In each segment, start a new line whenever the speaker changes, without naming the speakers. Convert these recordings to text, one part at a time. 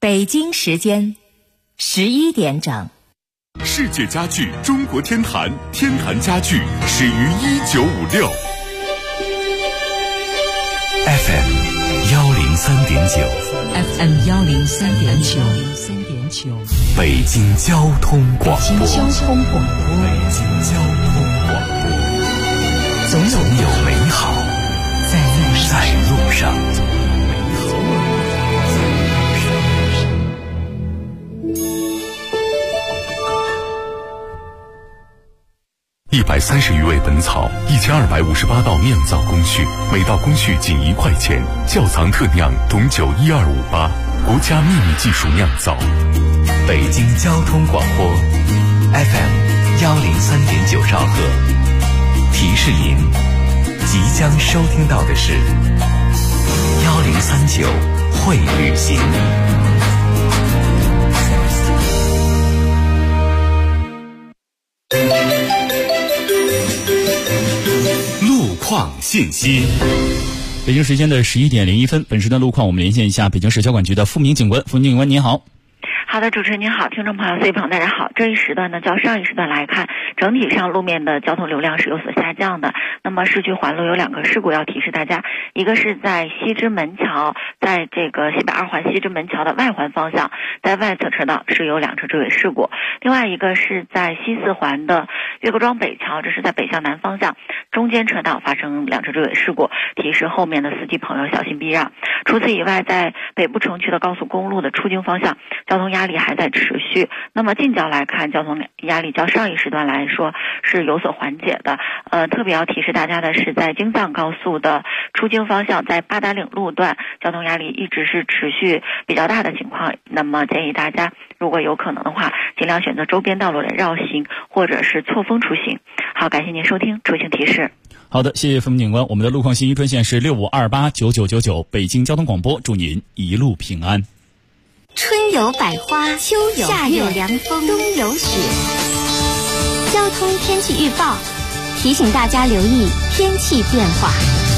北京时间11点整。
世界家具中国天坛，天坛家具始于1956。
FM 103.9
FM 103.9
北京交通广播。
北京交通广播，总有美好在路上。
130余味本草，1258道酿造工序，每道工序仅1块钱。窖藏特酿董酒12588，国家秘密技术酿造。
北京交通广播 FM 103.9兆赫。提示您，即将收听到的是1039会旅行。
路况信息。
北京时间的11点01分，本时段路况我们连线一下北京市交管局的付明警官。付明警官您好。
好的，主持人您好，听众朋友、C 朋友大家好。这一时段呢，较上一时段来看，整体上路面的交通流量是有所下降的。那么市区环路有2个事故要提示大家，一个是在西直门桥，在这个西北2环西直门桥的外环方向，在外侧车道是有2车追尾事故。另外一个是在西4环的岳各庄北桥，这是在北向南方向中间车道发生2车追尾事故，提示后面的司机朋友小心避让。除此以外，在北部城区的高速公路的出京方向，交通压力还在持续。那么近郊来看，交通压力较上一时段来说是有所缓解的。特别要提示大家的是，在京藏高速的出京方向，在八达岭路段，交通压力一直是持续比较大的情况。那么建议大家，如果有可能的话，尽量选择周边道路的绕行或者是错峰出行。好，感谢您收听出行提示。
好的，谢谢付明警官。我们的路况信息专线是65289999，北京交通广播，祝您一路平安。
春有百花，秋有夏有凉风，冬有雪。交通天气预报提醒大家留意天气变化。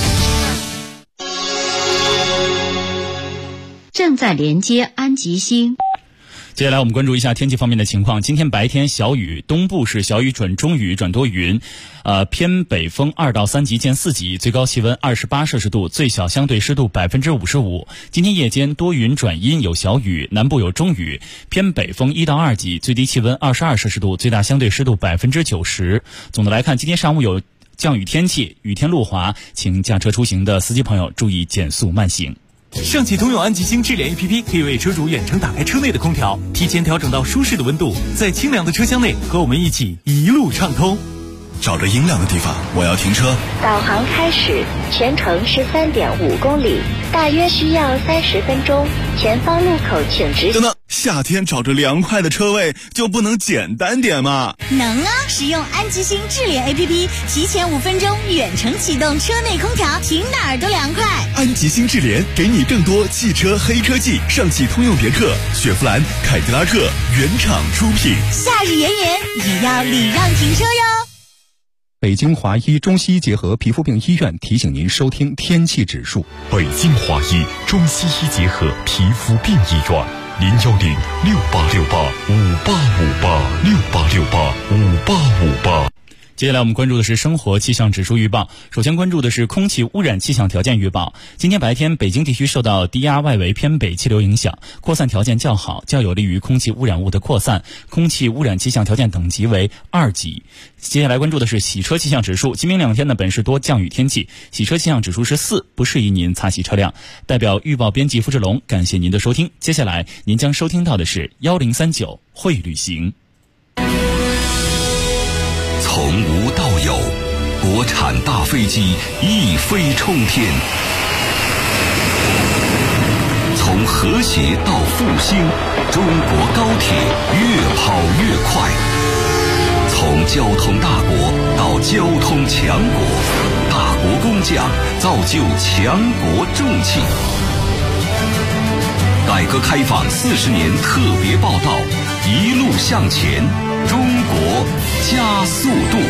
正在连接安吉星。
接下来我们关注一下天气方面的情况。今天白天小雨，东部是小雨转中雨转多云，偏北风2到3级见4级，最高气温28摄氏度，最小相对湿度55%。今天夜间多云转阴，有小雨，南部有中雨，偏北风1到2级，最低气温22摄氏度，最大相对湿度90%。总的来看，今天上午有降雨天气，雨天路滑，请驾车出行的司机朋友注意减速慢行。
上汽通用安吉星智联 APP 可以为车主远程打开车内的空调，提前调整到舒适的温度，在清凉的车厢内和我们一起一路畅通。
找着阴凉的地方，我要停车。
导航开始，全程13.5公里，大约需要30分钟。前方路口请直行。
等等，夏天找着凉快的车位就不能简单点吗？
能啊！使用安吉星智联 APP， 提前5分钟远程启动车内空调，停哪儿都凉快。
安吉星智联给你更多汽车黑科技，上汽通用别克、雪佛兰、凯迪拉克原厂出品。
夏日炎炎也要礼让停车哟。
北京华医中西医结合皮肤病医院提醒您收听天气指数。
北京华医中西医结合皮肤病医院，0106868585858，68685858。
接下来我们关注的是生活气象指数预报。首先关注的是空气污染气象条件预报。今天白天，北京地区受到低压外围偏北气流影响，扩散条件较好，较有利于空气污染物的扩散，空气污染气象条件等级为2级。接下来关注的是洗车气象指数。今明2天呢，本市多降雨天气，洗车气象指数是4，不适宜您擦洗车辆。代表预报编辑付志龙，感谢您的收听。接下来您将收听到的是1039会旅行。
从无到有，国产大飞机一飞冲天；从和谐到复兴，中国高铁越跑越快；从交通大国到交通强国，大国工匠造就强国重器。改革开放40年特别报道，一路向前，中国加速度。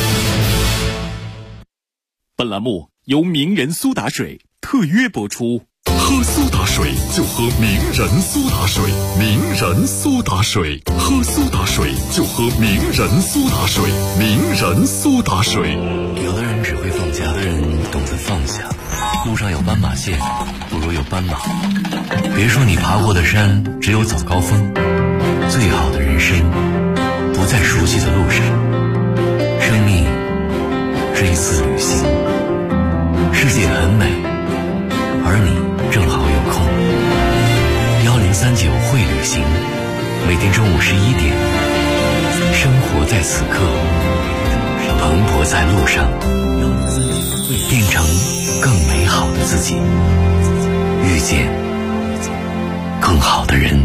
本栏目由名人苏打水特约播出。
喝苏打水就喝名人苏打水，名人苏打水，喝苏打水就喝名人苏打水，名人苏打水。
有的人只会放假，有的人懂得放下。路上有斑马线，不如有斑马。别说你爬过的山只有早高峰，最好的人生不在熟悉的路上。生命是一次旅行，世界很美，而你正好有空。1039会旅行，每天中午11点，生活在此刻，蓬勃在路上，变成更美好的自己，遇见更好的人。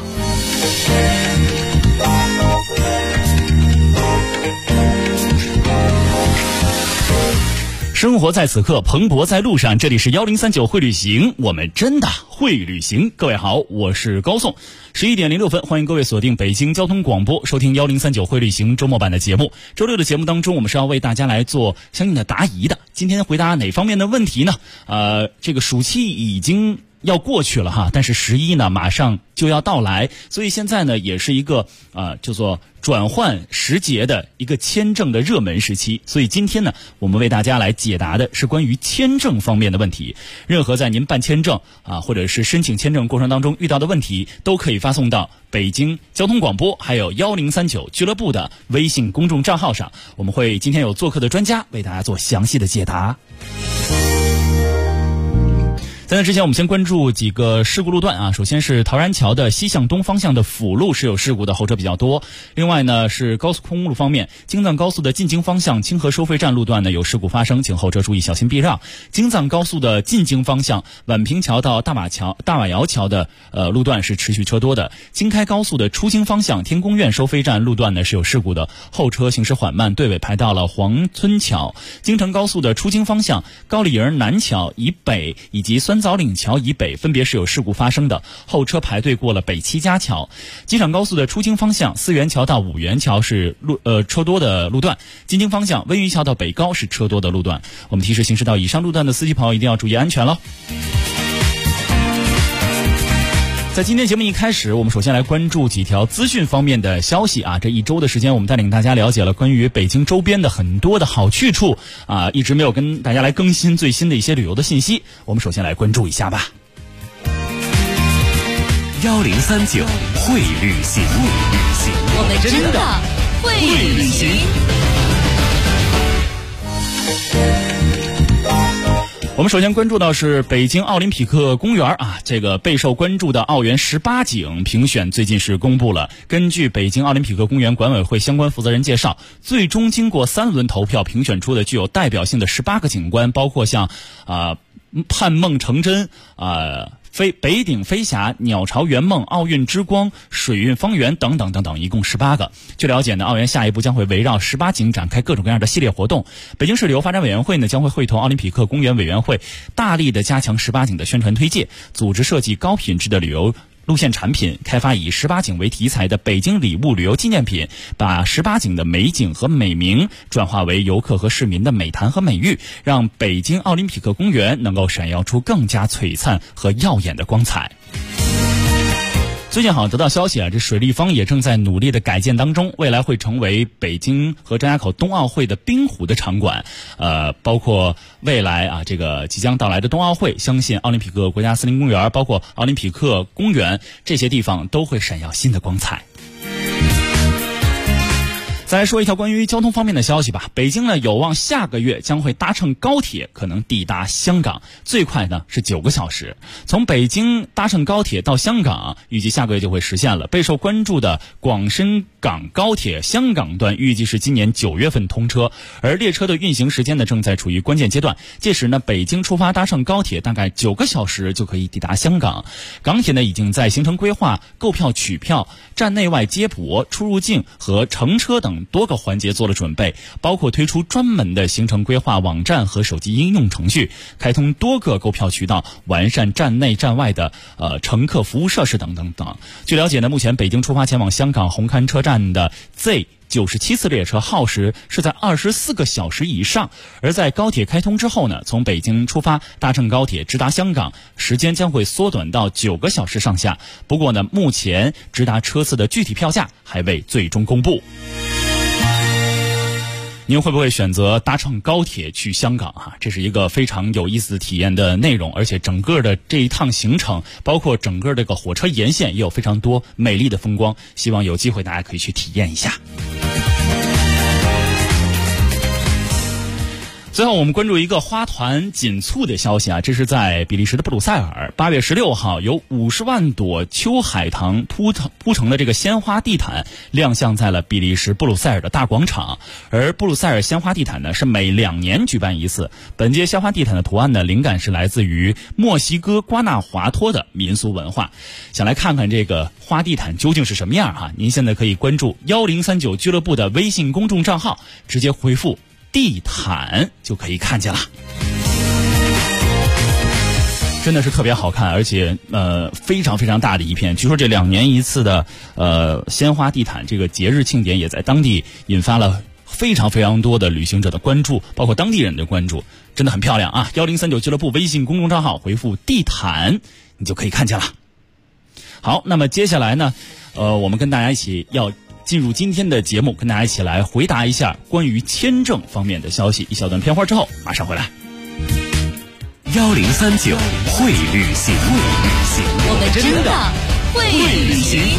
生活在此刻，蓬勃在路上。这里是1039会旅行，我们真的会旅行。各位好，我是高颂。11点06分，欢迎各位锁定北京交通广播，收听1039会旅行周末版的节目。周六的节目当中，我们是要为大家来做相应的答疑的。今天回答哪方面的问题呢？这个暑期已经要过去了哈，但是11呢马上就要到来，所以现在呢也是一个叫做转换时节的一个签证的热门时期。所以今天呢我们为大家来解答的是关于签证方面的问题。任何在您办签证或者是申请签证过程当中遇到的问题，都可以发送到北京交通广播还有1039俱乐部的微信公众账号上，我们会今天有做客的专家为大家做详细的解答。在那之前，我们先关注几个事故路段首先是陶然桥的西向东方向的辅路是有事故的，后车比较多。另外呢是高速公路方面，京藏高速的进京方向清河收费站路段呢有事故发生，请后车注意小心避让。京藏高速的进京方向宛平桥到大瓦窑桥的路段是持续车多的。京开高速的出京方向天宫苑收费站路段呢是有事故的，后车行驶缓慢，队尾排到了黄村桥。京承高速的出京方向高丽营南桥以北以及酸枣岭桥以北分别是有事故发生的，后车排队过了北七家桥。机场高速的出京方向思源桥到五源桥是车多的路段，进京方向温榆桥到北高是车多的路段。我们提示行驶到以上路段的司机朋友一定要注意安全了。在今天节目一开始，我们首先来关注几条资讯方面的消息这一周的时间，我们带领大家了解了关于北京周边的很多的好去处一直没有跟大家来更新最新的一些旅游的信息，我们首先来关注一下吧。
1039会旅行，
我们真的会旅行。
我们首先关注到是北京奥林匹克公园这个备受关注的奥园18景评选最近是公布了。根据北京奥林匹克公园管委会相关负责人介绍，最终经过3轮投票评选出的具有代表性的18个景观，包括像盼梦成真北顶飞霞、鸟巢圆梦、奥运之光、水韵方圆等等等等，一共18个。据了解呢，奥园下一步将会围绕18景展开各种各样的系列活动。北京市旅游发展委员会呢将会会同奥林匹克公园委员会，大力的加强18景的宣传推介，组织设计高品质的旅游路线产品，开发以18景为题材的北京礼物旅游纪念品，把18景的美景和美名转化为游客和市民的美谈和美誉，让北京奥林匹克公园能够闪耀出更加璀璨和耀眼的光彩。最近好像得到消息这水立方也正在努力的改建当中，未来会成为北京和张家口冬奥会的冰壶的场馆。包括未来这个即将到来的冬奥会，相信奥林匹克国家森林公园，包括奥林匹克公园这些地方都会闪耀新的光彩。再来说一条关于交通方面的消息吧。北京呢有望下个月将会搭乘高铁，可能抵达香港，最快呢是9个小时。从北京搭乘高铁到香港，预计下个月就会实现了。备受关注的广深港高铁香港段预计是今年9月份通车，而列车的运行时间呢正在处于关键阶段。届时呢，北京出发搭乘高铁大概9个小时就可以抵达香港。港铁呢已经在行程规划、购票取票、站内外接驳、出入境和乘车等多个环节做了准备，包括推出专门的行程规划网站和手机应用程序，开通多个购票渠道，完善站内站外的乘客服务设施等等等。据了解呢，目前北京出发前往香港红磡车站的 Z 97次列车耗时是在24个小时以上。而在高铁开通之后呢，从北京出发搭乘高铁直达香港，时间将会缩短到9个小时上下。不过呢，目前直达车次的具体票价还未最终公布。您会不会选择搭乘高铁去香港啊？这是一个非常有意思的体验的内容，而且整个的这一趟行程，包括整个这个火车沿线也有非常多美丽的风光，希望有机会大家可以去体验一下。最后我们关注一个花团锦簇的消息啊，这是在比利时的布鲁塞尔，8月16号有50万朵秋海棠铺成的这个鲜花地毯亮相在了比利时布鲁塞尔的大广场。而布鲁塞尔鲜花地毯呢是每2年举办一次，本届鲜花地毯的图案呢灵感是来自于墨西哥瓜纳华托的民俗文化。想来看看这个花地毯究竟是什么样哈，您现在可以关注1039俱乐部的微信公众账号，直接回复地毯就可以看见了。真的是特别好看，而且非常非常大的一片。据说这2年一次的鲜花地毯这个节日庆典也在当地引发了非常非常多的旅行者的关注，包括当地人的关注，真的很漂亮啊！1039俱乐部微信公众账号回复地毯，你就可以看见了。好，那么接下来呢，我们跟大家一起要进入今天的节目，跟大家一起来回答一下关于签证方面的消息。一小段片花之后马上回来。
1039会旅行，
我们真的会旅行。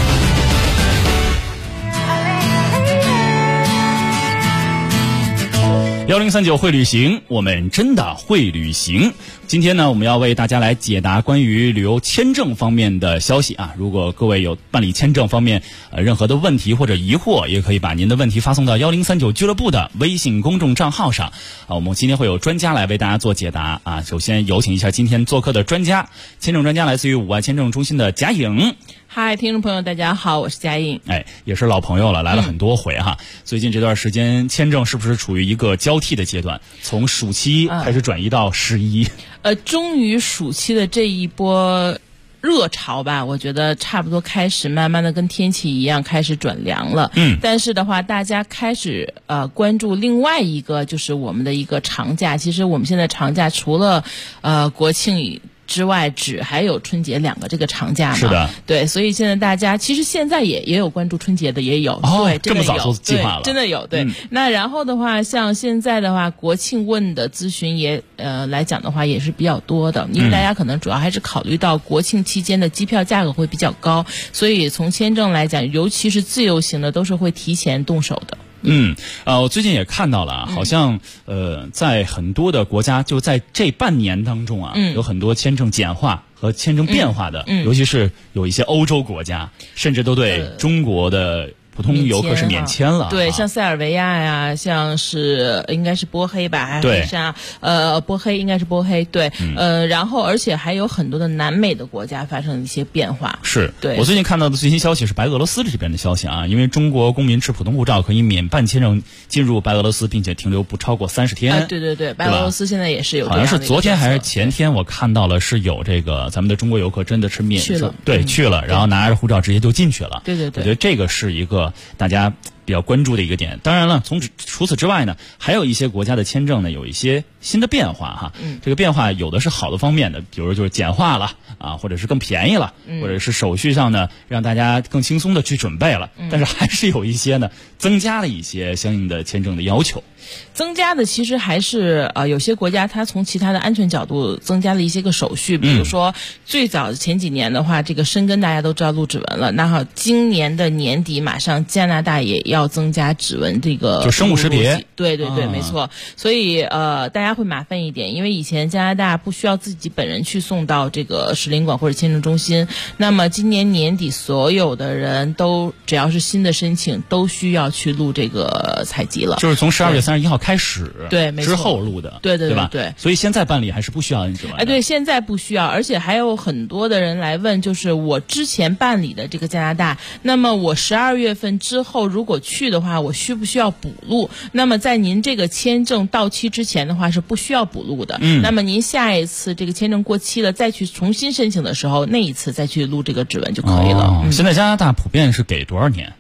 1039会旅行，我们真的会旅行。今天呢，我们要为大家来解答关于旅游签证方面的消息啊。如果各位有办理签证方面任何的问题或者疑惑，也可以把您的问题发送到1039俱乐部的微信公众账号上啊。我们今天会有专家来为大家做解答啊。首先有请一下今天做客的专家，签证专家来自于5爱签证中心的贾颖。
嗨，听众朋友大家好，我是贾颖。
也是老朋友了，来了很多回哈。最近这段时间签证是不是处于一个交替的阶段，从暑期开始转移到11？
终于暑期的这一波热潮吧，我觉得差不多开始慢慢的跟天气一样开始转凉了。但是的话，大家开始关注另外一个就是我们的一个长假。其实我们现在长假除了国庆之外，还有春节2个这个长假嘛。
是的，
对，所以现在大家其实现在也有关注春节的，也有。对，
这么早就计划了，
真的有。对，那然后的话，像现在的话，国庆问的咨询也来讲的话也是比较多的，因为大家可能主要还是考虑到国庆期间的机票价格会比较高，所以从签证来讲，尤其是自由行的，都是会提前动手的。
我最近也看到了，好像在很多的国家，就在这半年当中啊，有很多签证简化和签证变化的，尤其是有一些欧洲国家，甚至都对中国的普通游客是免签了。
对，像塞尔维亚呀，像是应该是波黑吧，还是像波黑应该是波黑，对，然后而且还有很多的南美的国家发生了一些变化。
是，
对，
我最近看到的最新消息是白俄罗斯这边的消息啊，因为中国公民持普通护照可以免办签证进入白俄罗斯，并且停留不超过30天。
对，白俄罗斯现在也是有这样的一个政策。好像
是昨天还是前天，我看到了是有这个咱们的中国游客真的是免
去了，
对，去了，然后拿着护照直接就进去了。
对，
我觉得这个是一个大家比较关注的一个点。当然了，除此之外呢，还有一些国家的签证呢有一些新的变化哈。这个变化有的是好的方面的，比如就是简化了啊，或者是更便宜了，或者是手续上呢让大家更轻松的去准备了。但是还是有一些呢增加了一些相应的签证的要求。
增加的其实还是有些国家它从其他的安全角度增加了一些个手续，比如说最早前几年的话，这个申根大家都知道录指纹了，那好，今年的年底马上加拿大也要增加指纹这个
就生物识别。
对，没错。所以大家会麻烦一点，因为以前加拿大不需要自己本人去送到这个使领馆或者签证中心，那么今年年底所有的人都只要是新的申请都需要去录这个采集了，
就是从12月31号开始，
对，没错，
之后录的，
对
吧？
对，
所以现在办理还是不需要指纹。
对，现在不需要，而且还有很多的人来问，就是我之前办理的这个加拿大，那么我12月份之后如果去的话，我需不需要补录？那么在您这个签证到期之前的话是不需要补录的。那么您下一次这个签证过期了再去重新申请的时候，那一次再去录这个指纹就可以了。
现在加拿大普遍是给多少年？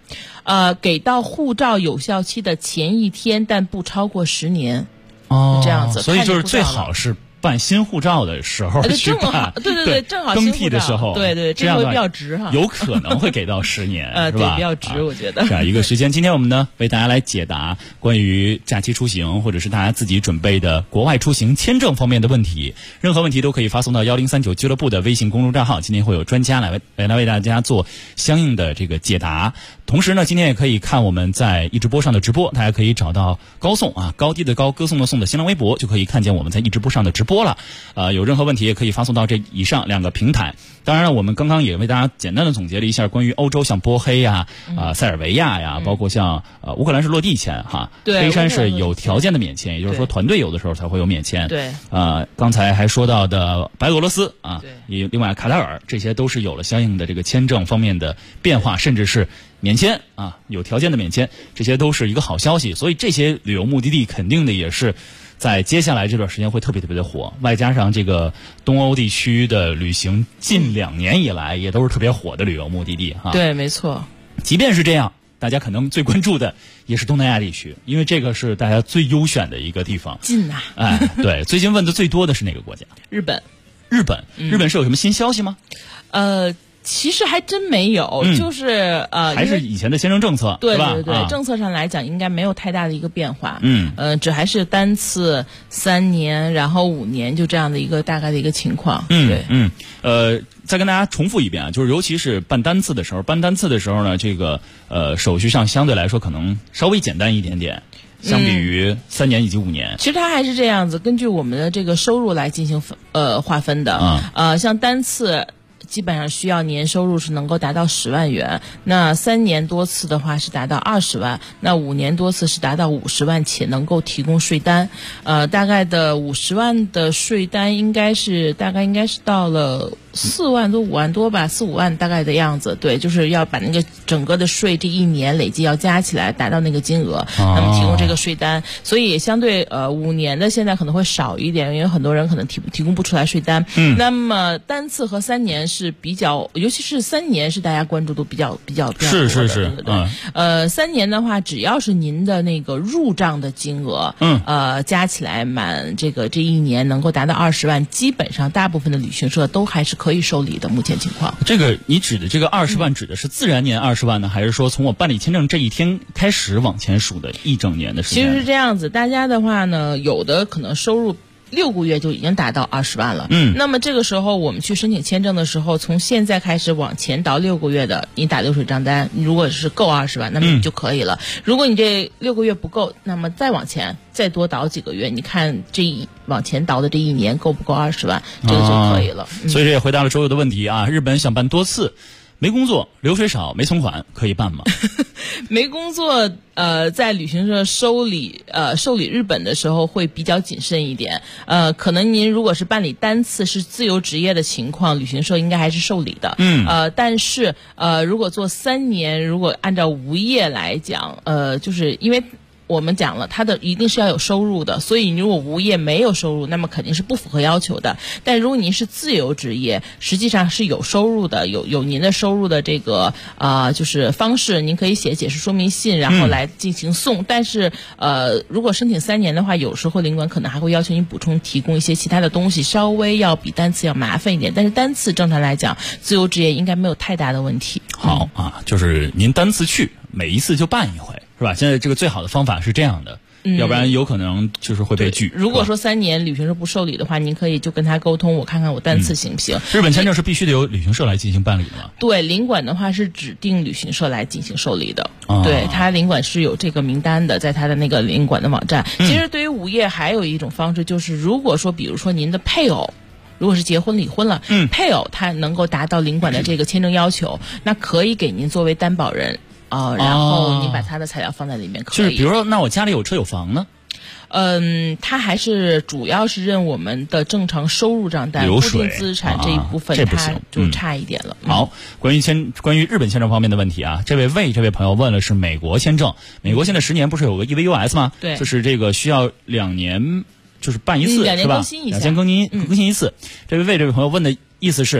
给到护照有效期的前一天，但不超过10年。这样子，
所以就是最好是办新护照的时候去办，
对，正好
更替的时候，
对，这样会比较值哈，
有可能会给到10年，是吧？
对，比较值，我觉得。
这样一个时间，今天我们呢为大家来解答关于假期出行或者是大家自己准备的国外出行签证方面的问题，任何问题都可以发送到1039俱乐部的微信公众账号，今天会有专家来为大家做相应的这个解答。同时呢，今天也可以看我们在一直播上的直播，大家可以找到高颂高低的高，歌颂的颂的新浪微博，就可以看见我们在一直播上的直播了。有任何问题也可以发送到这以上2个平台。当然了，我们刚刚也为大家简单的总结了一下关于欧洲，像波黑呀、塞尔维亚呀，包括像乌克兰是落地签哈，黑山是有条件的免签，也就是说团队有的时候才会有免签。
对，
刚才还说到的白俄罗斯另外卡塔尔，这些都是有了相应的这个签证方面的变化，甚至是免签有条件的免签，这些都是一个好消息。所以这些旅游目的地肯定的也是在接下来这段时间会特别特别的火，外加上这个东欧地区的旅行近2年以来也都是特别火的旅游目的地
对，没错。
即便是这样，大家可能最关注的也是东南亚地区，因为这个是大家最优选的一个地方。
近呐！
对，最近问的最多的是哪个国家？
日本
是有什么新消息吗？
其实还真没有，就是
还是以前的签证政策，
对，
对，
政策上来讲应该没有太大的一个变化。只还是单次3年，然后5年，就这样的一个大概的一个情况。
再跟大家重复一遍就是尤其是办单次的时候呢，这个手续上相对来说可能稍微简单一点点。相比于3年以及5年，
其实它还是这样子，根据我们的这个收入来进行划分的。像单次基本上需要年收入是能够达到10万元，那3年多次的话是达到20万，那5年多次是达到50万，且能够提供税单。大概的50万的税单大概应该是到了4万多5万多吧，4、5万大概的样子。对，就是要把那个整个的税这1年累计要加起来达到那个金额，那么提供这个税单。所以相对5年的现在可能会少一点，因为很多人可能提供不出来税单。那么单次和3年是比较，尤其是3年是大家关注度比较多的。
是。
对。3年的话，只要是您的那个入账的金额，加起来满这1年能够达到20万，基本上大部分的旅行社都还是可以受理的。目前情况，
这个你指的这个20万指的是自然年20万呢，还是说从我办理签证这一天开始往前数的1整年的时间？
其实是这样子，大家的话呢，有的可能收入6个月就已经达到20万了。那么这个时候我们去申请签证的时候，从现在开始往前倒6个月的，你打流水账单，如果是够20万，那么你就可以了。如果你这6个月不够，那么再往前再多倒几个月，你看往前倒的这1年够不够20万，这个就可以了。
所以这也回答了所有的问题日本想办多次，没工作，流水少，没存款，可以办吗？
没工作，在旅行社受理日本的时候会比较谨慎一点。可能您如果是办理单次是自由职业的情况，旅行社应该还是受理的。但是如果做3年，如果按照无业来讲，就是因为我们讲了，它的一定是要有收入的，所以如果无业没有收入，那么肯定是不符合要求的。但如果您是自由职业，实际上是有收入的，有您的收入的这个就是方式，您可以写解释说明信，然后来进行送。但是如果申请3年的话，有时候领馆可能还会要求您补充提供一些其他的东西，稍微要比单次要麻烦一点。但是单次正常来讲，自由职业应该没有太大的问题。
好就是您单次去，每一次就办一回。是吧？现在这个最好的方法是这样的，要不然有可能就是会被拒。
如果说3年旅行社不受理的话，您可以就跟他沟通，我看看我单次行不行。
日本签证是必须得由旅行社来进行办理的吗？
对，领馆的话是指定旅行社来进行受理的。对，他领馆是有这个名单的，在他的那个领馆的网站。其实对于无业还有一种方式，就是如果说比如说您的配偶如果是结婚离婚了，配偶他能够达到领馆的这个签证要求，那可以给您作为担保人。然后你把他的材料放在里面可以。
就是比如说，那我家里有车有房呢？
他还是主要是认我们的正常收入账单、固定资产这一部分，它就差一点了。
好，关于日本签证方面的问题这位朋友问了是美国签证。美国现在10年不是有个 EVUS 吗？
对，
就是这个需要2年，就是办一次，是吧？2年更新一次。这位朋友问的意思是，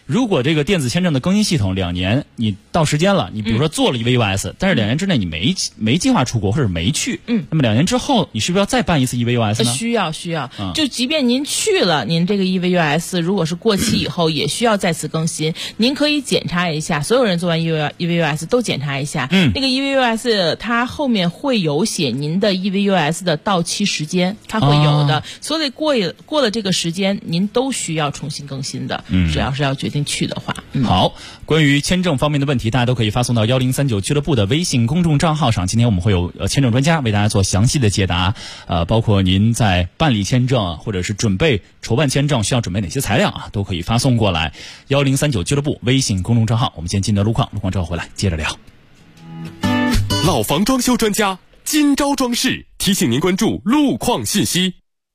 如果这个电子签证的更新系统2年你到时间了，你比如说做了EVUS，但是2年之内你没计划出国或者没去，那么2年之后你是不是要再办一次EVUS 呢？
需要，就即便您去了，您这个EVUS 如果是过期以后，也需要再次更新。您可以检查一下，所有人做完EVUS 都检查一下，那个 EVUS 它后面会有写您的 EVUS 的到期时间，它会有的，所以过了这个时间，您都需要重新更新的。只要是要决定去的话。
好，关于签证方面的问题，大家都可以发送到1039俱乐部的微信公众账号上。今天我们会有签证专家为大家做详细的解答，包括您在办理签证或者是筹办签证需要准备哪些材料啊，都可以发送过来。1039俱乐部微信公众账号。我们先进到路况之后回来接着聊。
老房装修专家今朝装饰提醒您关注路况信息。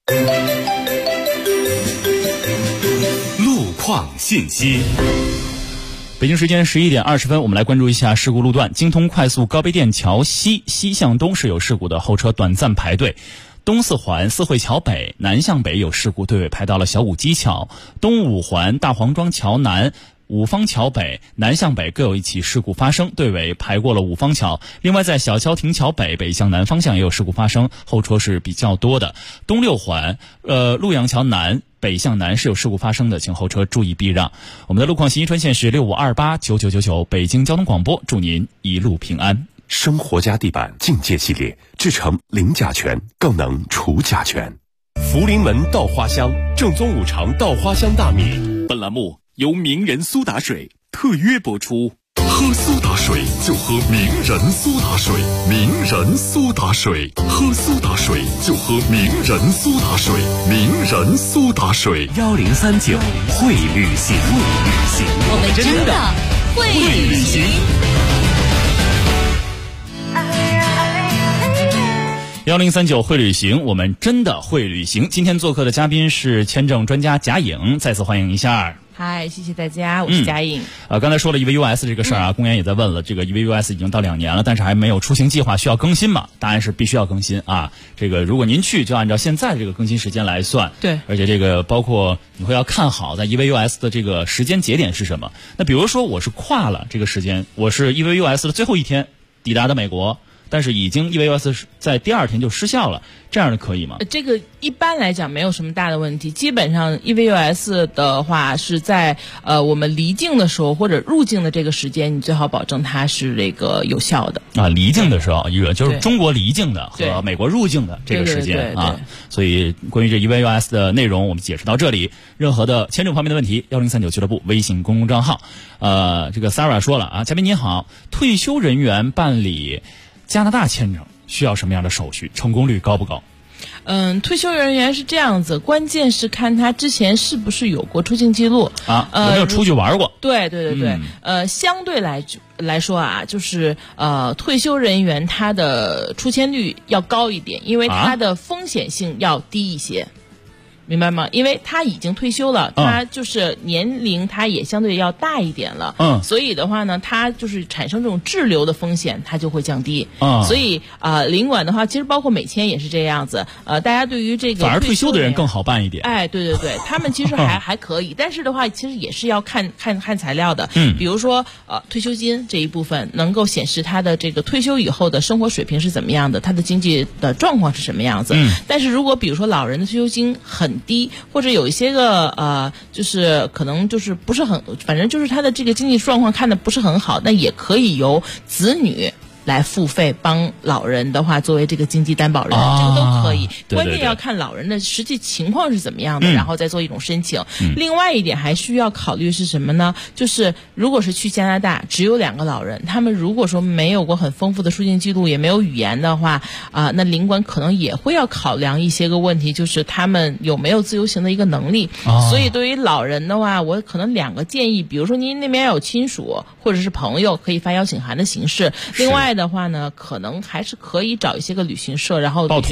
路况信息。
北京时间11点20分，我们来关注一下事故路段。京通快速高碑店桥西向东是有事故的，后车短暂排队。东四环四惠桥北南向北有事故，队尾排到了小武基桥。东五环大黄庄桥南五方桥北南向北各有一起事故发生，队尾排过了五方桥。另外在小桥亭桥北向南方向也有事故发生，后车是比较多的。东六环陆阳桥南北向南是有事故发生的，请后车注意避让。我们的路况信息专线是65289999，北京交通广播，祝您一路平安。
生活家地板境界系列，制成零甲醛，更能除甲醛。福临门稻花香，正宗五常稻花香大米。本栏目由名人苏打水特约播出。
喝苏打水就喝名人苏打水，名人苏打水，喝苏打水就喝名人苏打水，名人苏打水。
1039会旅行，
我们真的会旅行。
1039会旅行，我们真的会旅行。今天做客的嘉宾是签证专家贾颖，再次欢迎一下。
嗨，谢谢大家，我是贾颖。
刚才说了 EVUS 这个事儿啊，公园也在问了，这个 EVUS 已经到2年了，但是还没有出行计划，需要更新吗？答案是必须要更新啊。这个如果您去，就按照现在的这个更新时间来算。
对，
而且这个包括你会要看好在 EVUS 的这个时间节点是什么。那比如说我是跨了这个时间，我是 EVUS 的最后一天抵达的美国，但是已经 EVUS 在第2天就失效了，这样的可以吗？
这个一般来讲没有什么大的问题，基本上 EVUS 的话是在我们离境的时候或者入境的这个时间，你最好保证它是这个有效的
啊。离境的时候，一个就是中国离境的和美国入境的这个时间啊。所以关于这 EVUS 的内容，我们解释到这里。任何的签证方面的问题，1039俱乐部微信公众账号。这个 Sarah 说了啊，嘉宾您好，退休人员办理加拿大签证需要什么样的手续？成功率高不高？
退休人员是这样子，关键是看他之前是不是有过出境记录
啊，有没有出去玩过？
对，相对来说啊，就是退休人员他的出签率要高一点，因为他的风险性要低一些。明白吗？因为他已经退休了，他就是年龄他也相对要大一点了，所以的话呢，他就是产生这种滞留的风险，它就会降低。所以领馆的话，其实包括美签也是这样子。大家对于这个
反而退休的人更好办一点。
哎，对，他们其实还可以，但是的话，其实也是要看材料的。比如说退休金这一部分能够显示他的这个退休以后的生活水平是怎么样的，他的经济的状况是什么样子。但是如果比如说老人的退休金很低，或者有一些个就是可能就是不是很，反正就是他的这个经济状况看的不是很好，那也可以由子女来付费帮老人的话作为这个经济担保人，这个都可以。关键要看老人的实际情况是怎么样的，然后再做一种申请。另外一点还需要考虑是什么呢？就是如果是去加拿大只有2个老人，他们如果说没有过很丰富的出境记录，也没有语言的话那领馆可能也会要考量一些个问题，就是他们有没有自由行的一个能力。所以对于老人的话，我可能2个建议，比如说您那边有亲属或者是朋友，可以发邀请函的形式。另外的话呢，可能还是可以找一些个旅行社，然后比如说抱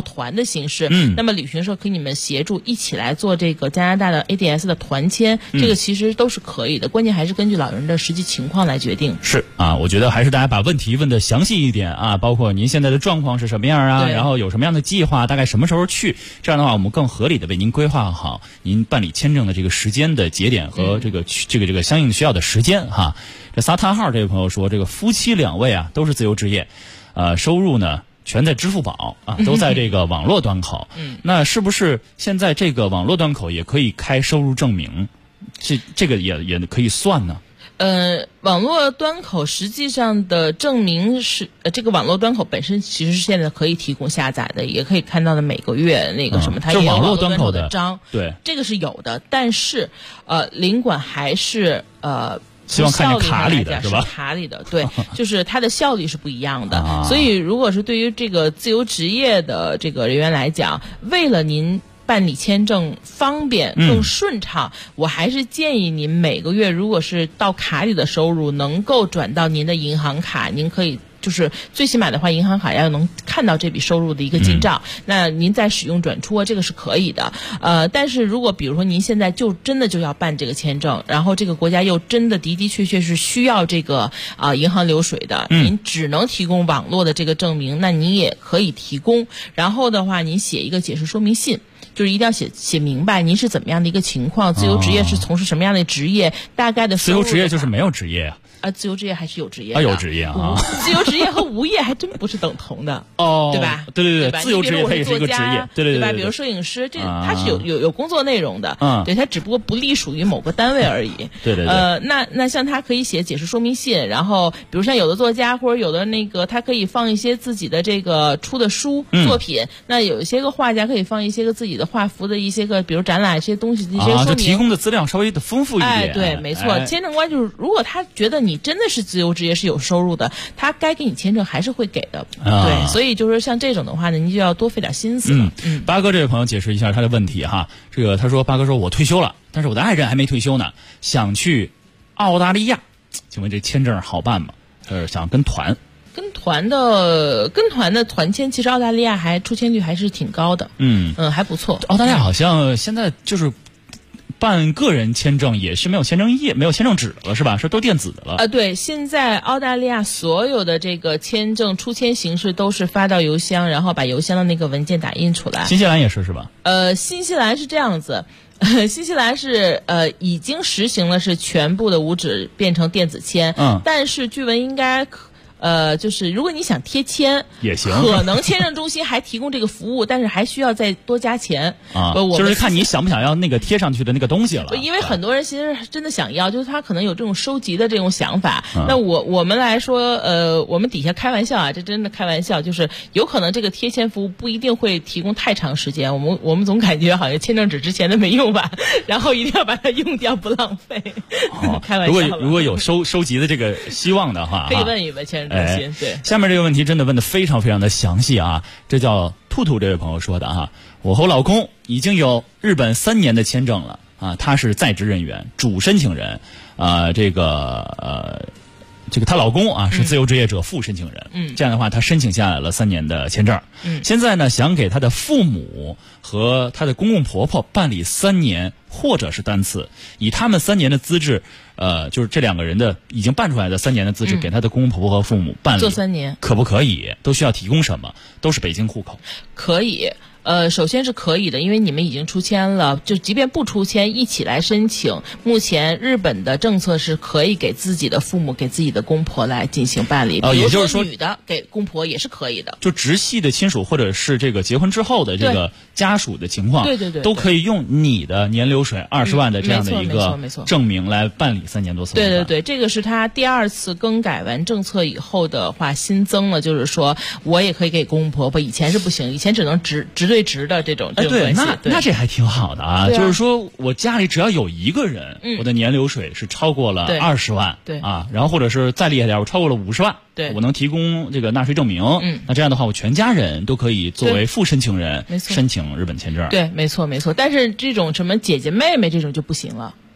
团的形式，那么旅行社给你们协助一起来做这个加拿大的 ADS 的团签，这个其实都是可以的，关键还是根据老人的实际情况来决定。
是啊，我觉得还是大家把问题问得详细一点啊，包括您现在的状况是什么样啊，然后有什么样的计划，大概什么时候去，这样的话我们更合理的为您规划好您办理签证的这个时间的节点和这个相应需要的时间哈。这撒叹号这位朋友说，这个夫妻2位啊都是自由职业，收入呢全在支付宝啊，都在这个网络端口。那是不是现在这个网络端口也可以开收入证明？这个也可以算呢？
网络端口实际上的证明是这个网络端口本身其实是现在可以提供下载的，也可以看到的每个月那个什么，它也有网络端口的章，
对，
这个是有的。但是领馆还是
希望看见卡里的是吧？
卡里的，对，就是它的效率是不一样的。所以如果是对于这个自由职业的这个人员来讲，为了您办理签证方便更顺畅，我还是建议您每个月如果是到卡里的收入能够转到您的银行卡，您可以就是最起码的话，银行卡要能看到这笔收入的一个进账，那您再使用转出啊，这个是可以的。但是如果比如说您现在就真的就要办这个签证，然后这个国家又真的的确是需要这个银行流水的，您只能提供网络的这个证明，那您也可以提供。然后的话，您写一个解释说明信。就是一定要写明白您是怎么样的一个情况，自由职业是从事什么样的职业，大概的收入。
自由职业就是没有职业啊。
自由职业还是有职业的，
有职业啊。
自由职业和无业还真不是等同的
哦，
对吧？
对，自由职业它也是一个职业，对
吧？比如摄影师，这他是有工作内容的，对，他只不过不隶属于某个单位而已。
对。
那像他可以写解释说明信，然后比如像有的作家或者有的那个，他可以放一些自己的这个出的书作品，那有一些个画家可以放一些个自己的画幅的一些个，比如展览这些东西的一些说明，
就提供的资料稍微的丰富一点。
对，没错。签证官就是如果他觉得你真的是自由职业是有收入的，他该给你签证还是会给的。对，所以就是像这种的话呢，你就要多费点心思了。
八哥这位朋友解释一下他的问题哈，这个他说八哥说我退休了，但是我的爱人还没退休呢，想去澳大利亚，请问这签证好办吗？想跟团。
跟团的团签，其实澳大利亚出签率还是挺高的。还不错。
澳大利亚好像现在就是办个人签证也是没有签证页、没有签证纸了，是吧？是都电子的了。
对，现在澳大利亚所有的这个签证出签形式都是发到邮箱，然后把邮箱的那个文件打印出来。
新西兰也是吧？
新西兰是这样子。新西兰是已经实行了是全部的无纸变成电子签，但是据闻应该就是如果你想贴签
也行，
可能签证中心还提供这个服务，但是还需要再多加钱
啊。就是看你想不想要那个贴上去的那个东西了。
因为很多人其实真的想要，就是他可能有这种收集的这种想法。那我们来说，我们底下开玩笑啊，这真的开玩笑，就是有可能这个贴签服务不一定会提供太长时间。我们总感觉好像签证纸之前的没用完，然后一定要把它用掉，不浪费。开玩笑。
如果有收集的这个希望的话，
可以问一问签证。对，
下面这个问题真的问得非常非常的详细啊！这叫兔兔这位朋友说的哈，我和我老公已经有日本3年的签证了啊，他是在职人员，主申请人，这个她老公啊是自由职业者，副申请人，这样的话她申请下来了3年的签证，现在呢想给她的父母和她的公公婆婆办理3年或者是单次，以他们3年的资质，就是这2个人的已经办出来的3年的资质，给她的公公婆婆和父母办理
做3年，
可不可以？都需要提供什么？都是北京户口，
可以。首先是可以的，因为你们已经出签了，就即便不出签一起来申请，目前日本的政策是可以给自己的父母、给自己的公婆来进行办理。
也就是说
女的给公婆也是可以的。
就直系的亲属或者是这个结婚之后的这个家属的情况，
对，
都可以用你的年流水20万的这样的一个证明来办理3年多次。
对，这个是他第2次更改完政策以后的话新增了，就是说我也可以给公公婆婆，以前是不行，以前只能直对直的这种关系。
那这还挺好的啊！就是说我家里只要有一个人，我的年流水是超过了20万，
对
啊，然后或者是再厉害点，我超过了50万，
对，
我能提供这个纳税证明，那这样的话，我全家人都可以作为副申请人申请日本签证。
对，没错。但是这种什么姐姐妹妹这种就不行了。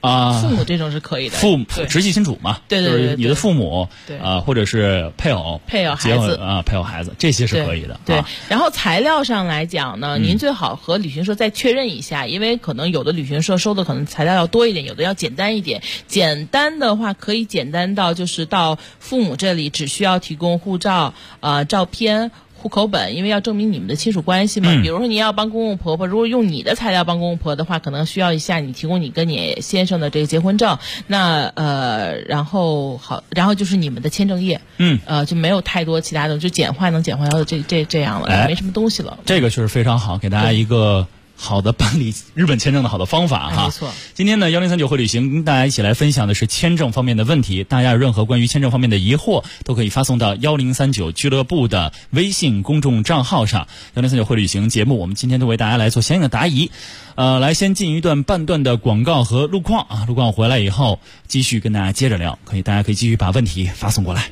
父母这种是可以的，
父母直系亲属嘛，
对，
就是你的父母，
对
或者是配偶
孩子
配偶孩子，这些是可以的。
对，然后材料上来讲呢，您最好和旅行社再确认一下，因为可能有的旅行社收的可能材料要多一点，有的要简单一点。简单的话可以简单到就是到父母这里只需要提供护照、照片、户口本，因为要证明你们的亲属关系嘛。比如说你要帮公公婆婆，如果用你的材料帮公公婆婆的话，可能需要一下你提供你跟你先生的这个结婚证。那然后就是你们的签证页，就没有太多其他的，就简化到这样了，没什么东西了。
这个确实非常好，给大家一个好的办理日本签证的好的方法哈。
没错。
今天呢1039会旅行跟大家一起来分享的是签证方面的问题，大家有任何关于签证方面的疑惑都可以发送到1039俱乐部的微信公众账号上。1039会旅行节目我们今天都为大家来做相应的答疑。来先进一段半段的广告和路况啊，路况回来以后继续跟大家接着聊，大家可以继续把问题发送过来。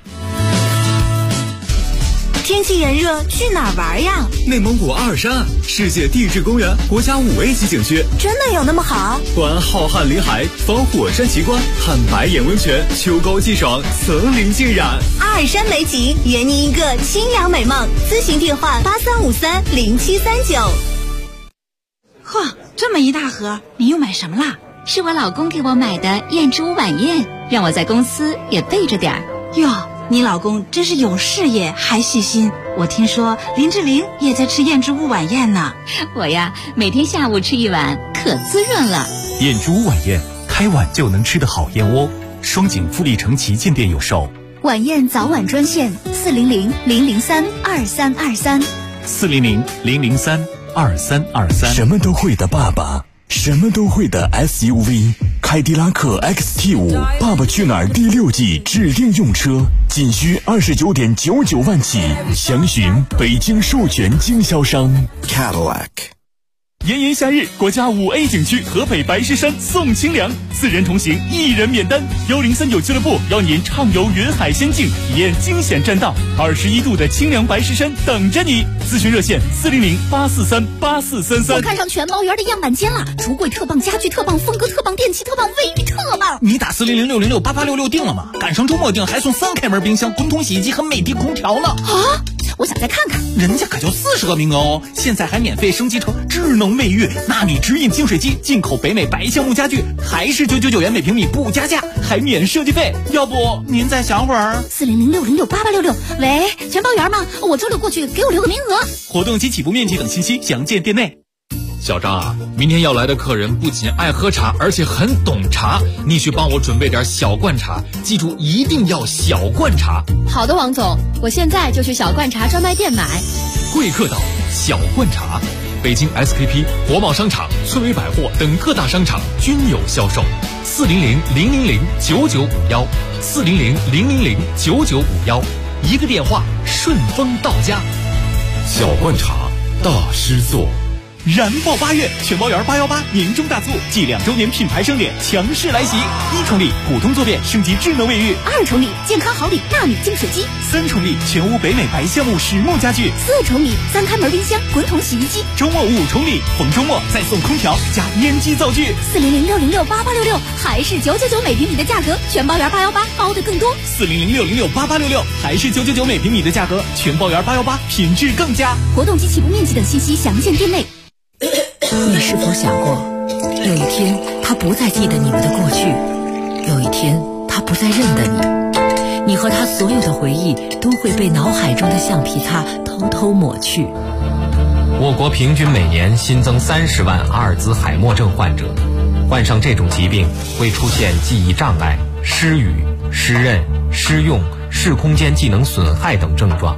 天气炎热，去哪儿玩呀？
内蒙古阿尔山，世界地质公园国家5A 级景区，
真的有那么好？
观浩瀚林海，访火山奇观，看白眼温泉，秋高气爽，层林尽染。
阿尔山美景，圆你一个清凉美梦。咨询电话83530739。
嚯，这么一大盒，你又买什么啦？
是我老公给我买的燕珠晚宴，让我在公司也备着点儿。
哟，你老公真是有事业还细心。我听说林志玲也在吃燕之屋晚宴呢。
我呀，每天下午吃一碗，可滋润了。
燕之屋晚宴，开碗就能吃的好燕窝。双井富力城旗舰店有售。
晚宴早晚专线400-003-2323。
400-003-2323。
什么都会的爸爸，什么都会的 SUV， 凯迪拉克 XT5 爸爸去哪儿第6季指定用车，仅需29.99万起，详询北京授权经销商 Cadillac。
炎炎夏日，国家5A 景区河北白石山送清凉，4人同行1人免单。1039俱乐部邀您畅游云海仙境，体验惊险栈道，21度的清凉白石山等着你。咨询热线400-843-8433。
我看上全毛园的样板间了，橱柜特棒，家具特棒，风格特棒，电器特棒，卫浴特棒。
你打400-606-8866订了吗？赶上周末订还送3开门冰箱、滚筒洗衣机和美的空调呢。
啊！我想再看看，
人家可就40个名额哦！现在还免费升级成智能卫浴、纳米直饮净水机，进口北美白橡木家具，还是999元每平米不加价，还免设计费。要不您再想会儿
？400-606-8866。喂，全包园吗？我周六过去，给我留个名额。
活动及起步面积等信息详见店内。
小张啊，明天要来的客人不仅爱喝茶，而且很懂茶，你去帮我准备点小罐茶，记住一定要小罐茶。
好的，王总，我现在就去小罐茶专卖店买。
贵客岛小罐茶，北京 SKP、国贸商场、村委百货等各大商场均有销售。400-000-9951 400-000-9951，一个电话顺丰到家。
小罐茶，大师做。
燃爆8月，全包园818年终大促暨2周年品牌盛典强势来袭！1重礼普通坐便升级智能卫浴
，2重礼健康好礼纳米净水机
，3重礼全屋北美白橡木实木家具
，4重礼3开门冰箱、滚筒洗衣机。
周末5重礼，逢周末再送空调加烟机灶具。
400-606-8866，还是999每平米的价格，全包园818包的更多。
400-606-8866，还是999每平米的价格，全包园818品质更佳。
活动及起步面积等信息详见店内。
你是否想过，有一天他不再记得你们的过去，有一天他不再认得你，你和他所有的回忆都会被脑海中的橡皮擦偷偷抹去。
我国平均每年新增30万阿尔兹海默症患者，患上这种疾病会出现记忆障碍、失语、失认、失用、视空间技能损害等症状。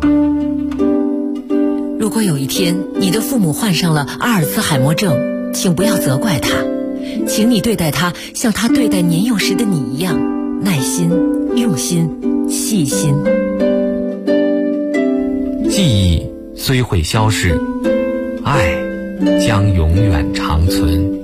如果有一天你的父母患上了阿尔兹海默症，请不要责怪他，请你对待他像他对待年幼时的你一样，耐心、用心、细心。
记忆虽会消逝，爱将永远长存。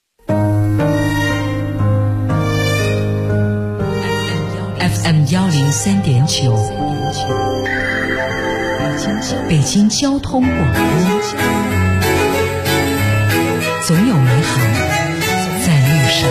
FM 103.9，北京交通广播，总有美好在路上。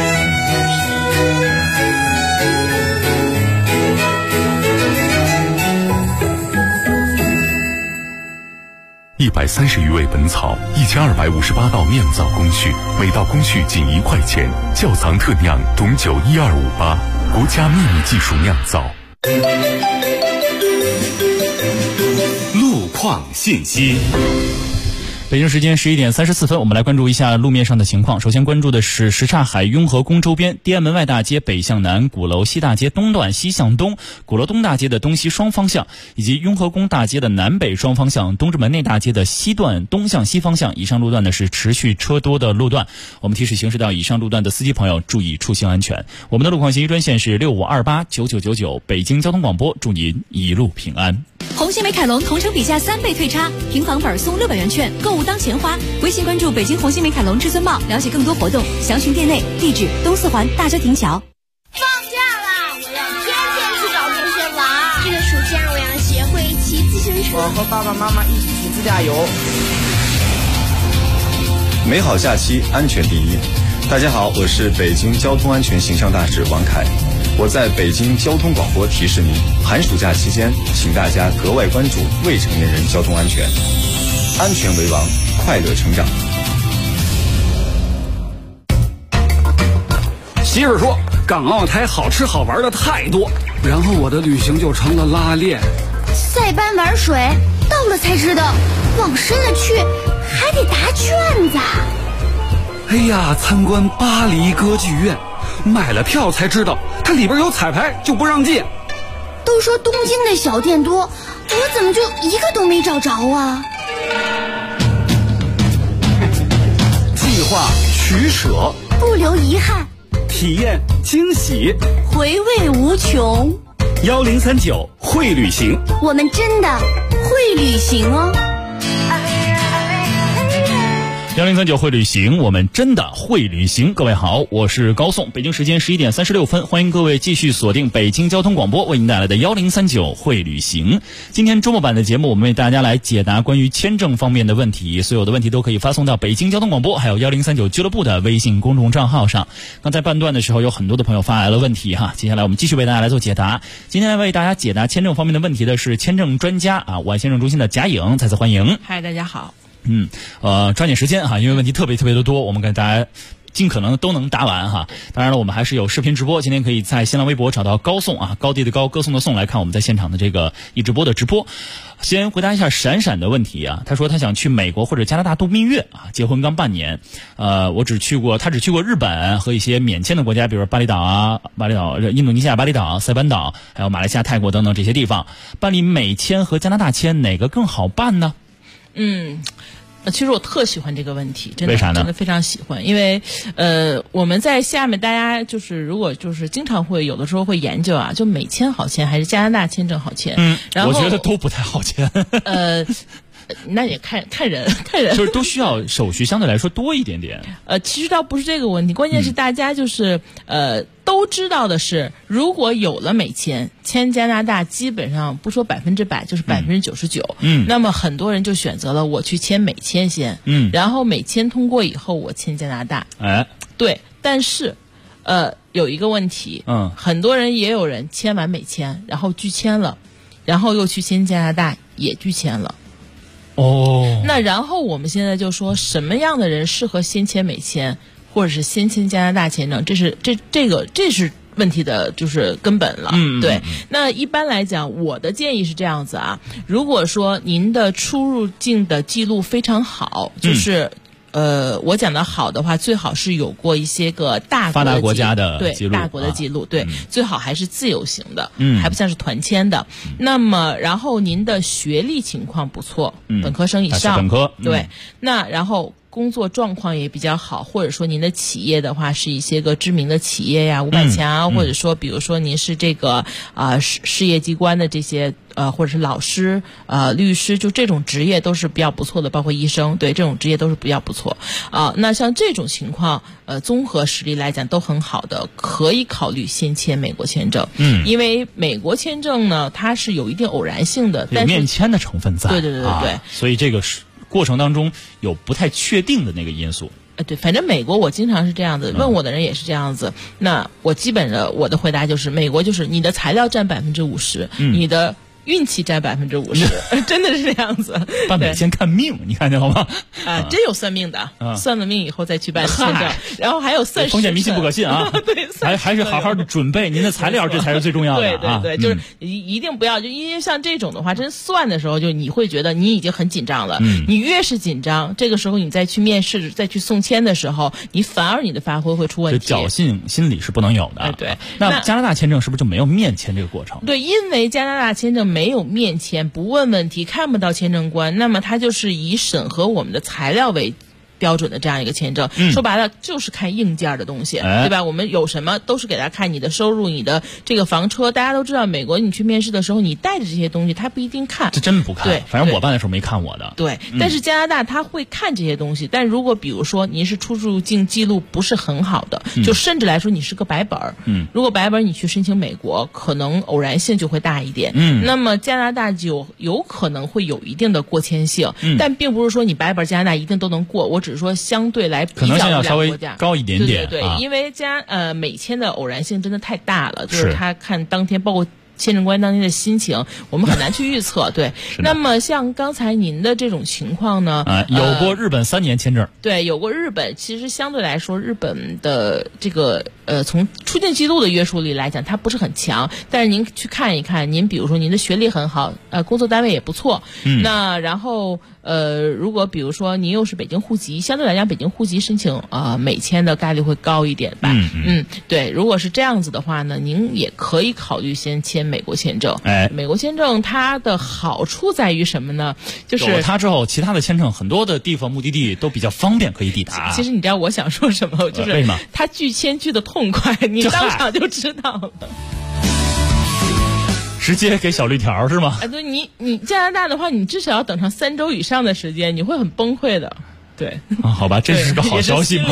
130余味本草，1258道酿造工序，每道工序仅1块钱。窖藏特酿董酒12588，国家秘密技术酿造。
路况信息。
北京时间11点34分，我们来关注一下路面上的情况。首先关注的是什刹海雍和宫周边地安门外大街北向南、鼓楼西大街东段西向东、鼓楼东大街的东西双方向，以及雍和宫大街的南北双方向、东直门内大街的西段东向西方向，以上路段呢是持续车多的路段。我们提示行驶到以上路段的司机朋友注意出行安全。我们的路况信息专线是65289999，北京交通广播，祝您一路平安。
红星美凯龙同城比价3倍退差，平房本送600元券，购物当钱花。微信关注北京红星美凯龙至尊茂，了解更多活动，详询店内。地址：东四环大郊亭桥。
放假啦！我要天天去找同学玩。这个暑假我要学会骑自行车。
我和爸爸妈妈一起去自驾游。
美好假期，安全第一。大家好，我是北京交通安全形象大使王凯。我在北京交通广播提示您，寒暑假期间，请大家格外关注未成年人交通安全，安全为王，快乐成长。
媳妇说，港澳台好吃好玩的太多，然后我的旅行就成了拉练。
塞班玩水，到了才知道，往深了去还得答卷子。
哎呀，参观巴黎歌剧院，买了票才知道，它里边有彩排，就不让进。
都说东京的小店多，我怎么就一个都没找着啊？
计划取舍，
不留遗憾，
体验惊喜，
回味无穷。
1039会旅行，
我们真的会旅行哦。
1039会旅行，我们真的会旅行。各位好，我是高颂。北京时间11点36分，欢迎各位继续锁定北京交通广播为您带来的1039会旅行。今天周末版的节目，我们为大家来解答关于签证方面的问题，所有的问题都可以发送到北京交通广播还有1039俱乐部的微信公众账号上。刚才半段的时候，有很多的朋友发来了问题哈，接下来我们继续为大家来做解答。今天来为大家解答签证方面的问题的是签证专家武汉签证中心的贾颖，再次欢迎。
嗨，大家好。
抓紧时间哈，因为问题特别的多，我们给大家尽可能都能答完哈。当然了，我们还是有视频直播，今天可以在新浪微博找到高颂高地的高，歌颂的颂，来看我们在现场的这个一直播的直播。先回答一下闪闪的问题啊，他说他想去美国或者加拿大度蜜月啊，结婚刚半年，他只去过日本和一些免签的国家，比如巴厘岛、印度尼西亚巴厘岛、塞班岛，还有马来西亚、泰国等等这些地方。办理美签和加拿大签哪个更好办呢？
其实我特喜欢这个问题，真的，
为啥呢？
真的非常喜欢，因为我们在下面大家就是如果就是经常会有的时候会研究啊，就美签好签还是加拿大签证好签？然后
我觉得都不太好签。
那也看人，
就是都需要手续相对来说多一点点。
其实倒不是这个问题，关键是大家就是都知道的是，如果有了美签，签加拿大基本上不说100%，就是99%。那么很多人就选择了我去签美签先，然后美签通过以后我签加拿大。对，但是有一个问题，很多人也有人签完美签，然后拒签了，然后又去签加拿大也拒签了。那然后我们现在就说什么样的人适合先签美签，或者是先签加拿大签证，这是问题的就是根本了。对。那一般来讲，我的建议是这样子啊，如果说您的出入境的记录非常好，就是我讲的好的话，最好是有过一些个
发达国家的记录，
对，大国的记录，对，最好还是自由行的，还不像是团签的。那么，然后您的学历情况不错，本科生以上，
本科，
对。那然后工作状况也比较好，或者说您的企业的话是一些个知名的企业呀，500强啊，或者说比如说您是这个事业机关的这些或者是老师律师，就这种职业都是比较不错的，包括医生，对，这种职业都是比较不错那像这种情况综合实力来讲都很好的，可以考虑先签美国签证。因为美国签证呢它是有一定偶然性的，
有面签的成分在，
对，
所以这个过程当中有不太确定的那个因素。
对，反正美国我经常是这样子，问我的人也是这样子。那我基本的我的回答就是，美国就是你的材料占50%，你的运气占50%，真的是这样子。
办美签看命，你看见了吗？
真有算命的，算了命以后再去办签证，然后还有算
风险迷信不可信啊。对，还是好好的准备您的材料，这才是最重要的。
对，就是一定不要，就因为像这种的话，真算的时候，就你会觉得你已经很紧张了。你越是紧张，这个时候你再去面试、再去送签的时候，你反而你的发挥会出问题。
侥幸心理是不能有的。
对。
那加拿大签证是不是就没有面签这个过程？
对，因为加拿大签证没有面签，不问问题，看不到签证官，那么它就是以审核我们的材料为标准的这样一个签证，说白了就是看硬件的东西，对吧？我们有什么都是给他看你的收入、你的这个房车。大家都知道，美国你去面试的时候，你带着这些东西，他不一定看，
这真不看。
对，
反正我办的时候没看我的。
对，但是加拿大他会看这些东西。但如果比如说您是出入境记录不是很好的，就甚至来说你是个白本儿，如果白本你去申请美国，可能偶然性就会大一点。那么加拿大就有可能会有一定的过签性，但并不是说你白本加拿大一定都能过，我只是说相对来比较
可能性要稍微高一点点。
对，因为美签的偶然性真的太大了，就是他看当天包括签证官当天的心情，我们很难去预测。对，那么像刚才您的这种情况呢，
有过日本3年签证。
对，有过日本，其实相对来说，日本的这个从出境记录的约束力来讲，它不是很强。但是您去看一看，您比如说您的学历很好，工作单位也不错，那然后如果比如说您又是北京户籍，相对来讲北京户籍申请美签的概率会高一点吧。对，如果是这样子的话呢，您也可以考虑先签美国签证。美国签证它的好处在于什么呢？就是
有了它之后，其他的签证很多的地方目的地都比较方便可以抵达。
其实你知道我想说什么，就是
为什么
它拒签拒的痛快，你当场就知道了。
直接给小绿条是吗？
对，你加拿大的话，你至少要等上3周以上的时间，你会很崩溃的。对，
好吧，这是个好消息吗？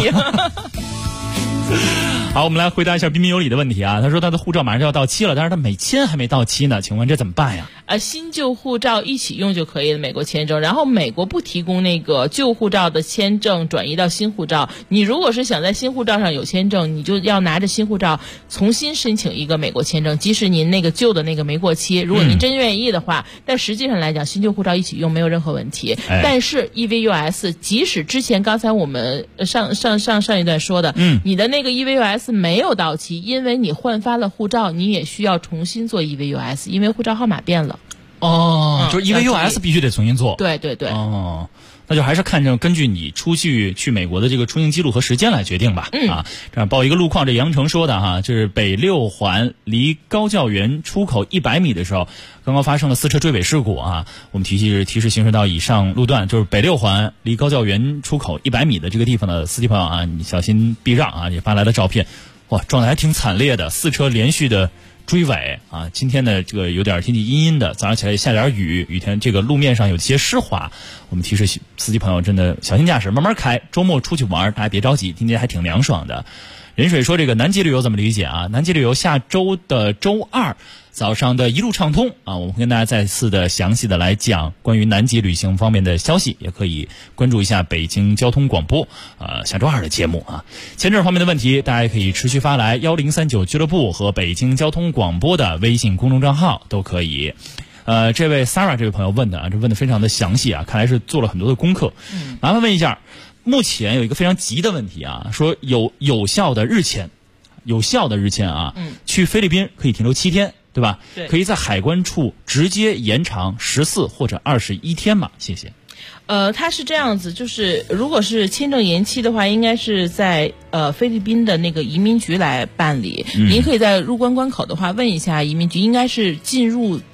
好，我们来回答一下彬彬有礼的问题啊。他说他的护照马上就要到期了，但是他美签还没到期呢，请问这怎么办呀？
新旧护照一起用就可以了，美国签证。然后美国不提供那个旧护照的签证转移到新护照。你如果是想在新护照上有签证，你就要拿着新护照重新申请一个美国签证，即使您那个旧的那个没过期，如果您真愿意的话。但实际上来讲，新旧护照一起用没有任何问题。但是 EVUS 即使之前刚才我们上一段说的，你的那个 EVUS 没有到期，因为你换发了护照，你也需要重新做 EVUS， 因为护照号码变了。
就是 EVUS 必须得重新做。
对。
那就还是根据你去美国的这个出境记录和时间来决定吧。这样报一个路况，这杨成说的哈，就是北6环离高教园出口100米的时候，刚刚发生了4车追尾事故啊。我们提示行驶到以上路段，就是北6环离高教园出口100米的这个地方的司机朋友啊，你小心避让啊！你发来的照片，哇，撞得还挺惨烈的，4车连续的追尾啊！今天的这个有点天气阴阴的，早上起来也下点雨，雨天这个路面上有些湿滑。我们提示司机朋友真的小心驾驶，慢慢开。周末出去玩，大家别着急，今天还挺凉爽的。任水说这个南极旅游怎么理解啊？南极旅游下周的周2早上的一路畅通啊，我们会跟大家再次的详细的来讲关于南极旅行方面的消息，也可以关注一下北京交通广播下周2的节目啊。签证方面的问题，大家可以持续发来1039俱乐部和北京交通广播的微信公众账号都可以。这位 Sarah 这位朋友问的啊，这问的非常的详细啊，看来是做了很多的功课。麻烦问一下，目前有一个非常急的问题啊，说有效的日签啊，去菲律宾可以停留7天，对吧？
对，
可以在海关处直接延长14或者21天嘛？谢谢。
它是这样子，就是如果是签证延期的话，应该是在菲律宾的那个移民局来办理。您可以在入关关口的话问一下移民局，应该是进入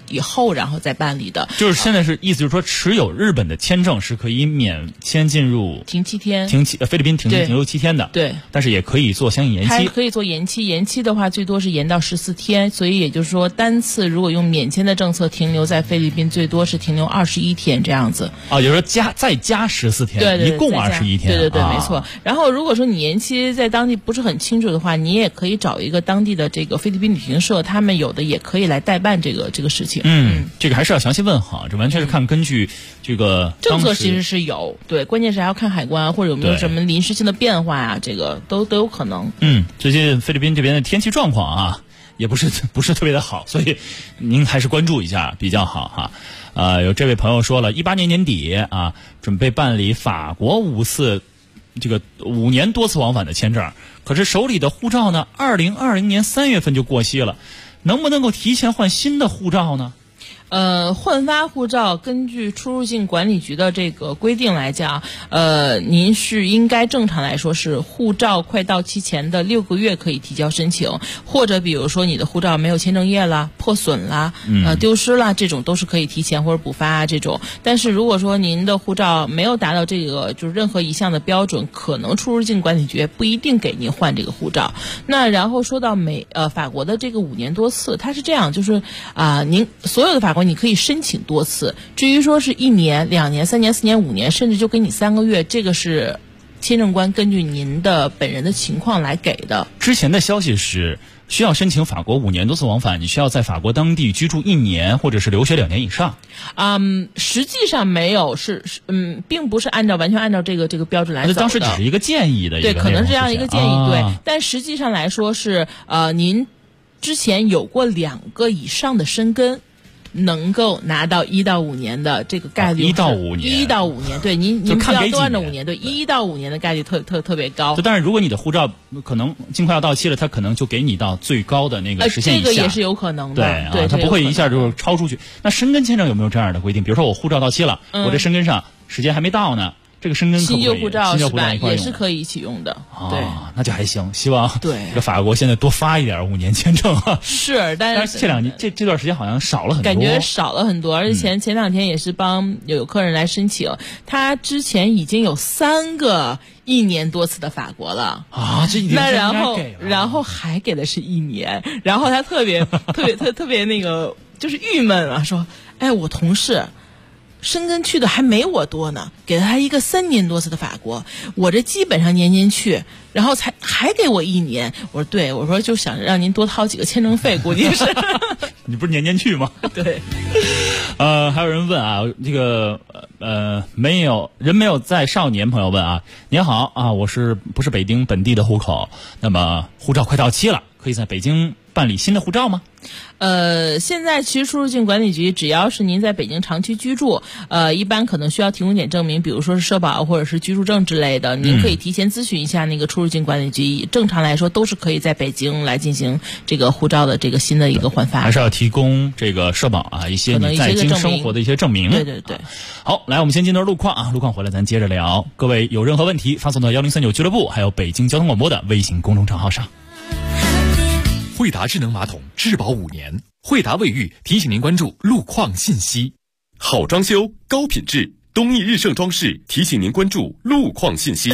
以后然后再办理的。
就是现在是意思就是说，持有日本的签证是可以免签进入
停7天，
菲律宾停留7天的。
对，
但是也可以做相应延期。
还可以做延期，延期的话最多是延到14天，所以也就是说单次如果用免签的政策停留在菲律宾，最多是停留21天这样子。
啊，也就是说再加14天，
对，
一共21天。
对，没错。然后如果说你延期在当地不是很清楚的话，你也可以找一个当地的这个菲律宾旅行社，他们有的也可以来代办这个事情。
这个还是要详细问好，这完全是看根据这个
政策其实是有，对，关键是还要看海关或者有没有什么临时性的变化啊，这个都有可能。
最近菲律宾这边的天气状况啊，也不是特别的好，所以您还是关注一下比较好哈。有这位朋友说了，18年年底啊，准备办理法国5年多次往返的签证，可是手里的护照呢，2020年3月份就过期了，能不能够提前换新的护照呢？
换发护照根据出入境管理局的这个规定来讲，您是应该正常来说是护照快到期前的6个月可以提交申请，或者比如说你的护照没有签证页啦、破损啦、丢失啦，这种都是可以提前或者补发啊这种。但是如果说您的护照没有达到这个就是任何一项的标准，可能出入境管理局不一定给您换这个护照。那然后说到法国的这个5年多次，它是这样，就是您所有的法国你可以申请多次，至于说是1年、2年、3年、4年、5年，甚至就给你3个月，这个是签证官根据您的本人的情况来给的。
之前的消息是需要申请法国5年多次往返，你需要在法国当地居住1年或者是留学2年以上。
实际上没有，并不是完全按照这个标准来走的。
当时只是一个建议的一个内容，
对，可能是这样一个建议，对。但实际上来说是您之前有过2个以上的申根，能够拿到1到5年的这个概率
，1到5
年，对，您不要都按照5年，对，1到5年的概率特别高。
但是如果你的护照可能尽快要到期了，他可能就给你到最高的那个时限以下，
这个也是有可能的，
对，他不会一下就超出去。那申根签证有没有这样的规定？比如说我护照到期了，我这申根上时间还没到呢。这个申根可不可以？
新旧护照
是吧？
也是可以一起用的。对，
那就还行。希望
对
这个法国现在多发一点5年签证啊。
是，但
是这2年这段时间好像少了很多，
感觉少了很多。而且前2天也是帮有客人来申请，他之前已经有3个1年多次的法国了
啊，这
那然后还给的是1年，然后他特别那个就是郁闷啊，说，哎，我同事申根去的还没我多呢，给了他一个3年多次的法国，我这基本上年年去，然后还给我1年。我说对，我说就想让您多掏几个签证费，估计是。
你不是年年去吗？
对。
还有人问啊，这个没有在少年朋友问啊，您好啊，我不是北京本地的户口，那么护照快到期了，可以在北京办理新的护照吗？
现在其实出入境管理局只要是您在北京长期居住，一般可能需要提供点证明，比如说是社保或者是居住证之类的，您可以提前咨询一下那个出入境管理局。正常来说都是可以在北京来进行这个护照的这个新的一个换发，
还是要提供这个社保啊，一些你在京生活的一些证明。
对。
好，来我们先进段路况啊，路况回来咱接着聊。各位有任何问题发送到1039俱乐部还有北京交通广播的微信公众账号上。
惠达智能马桶质保5年，惠达卫浴提醒您关注路况信息。
好装修高品质，东义日盛装饰提醒您关注路况信息。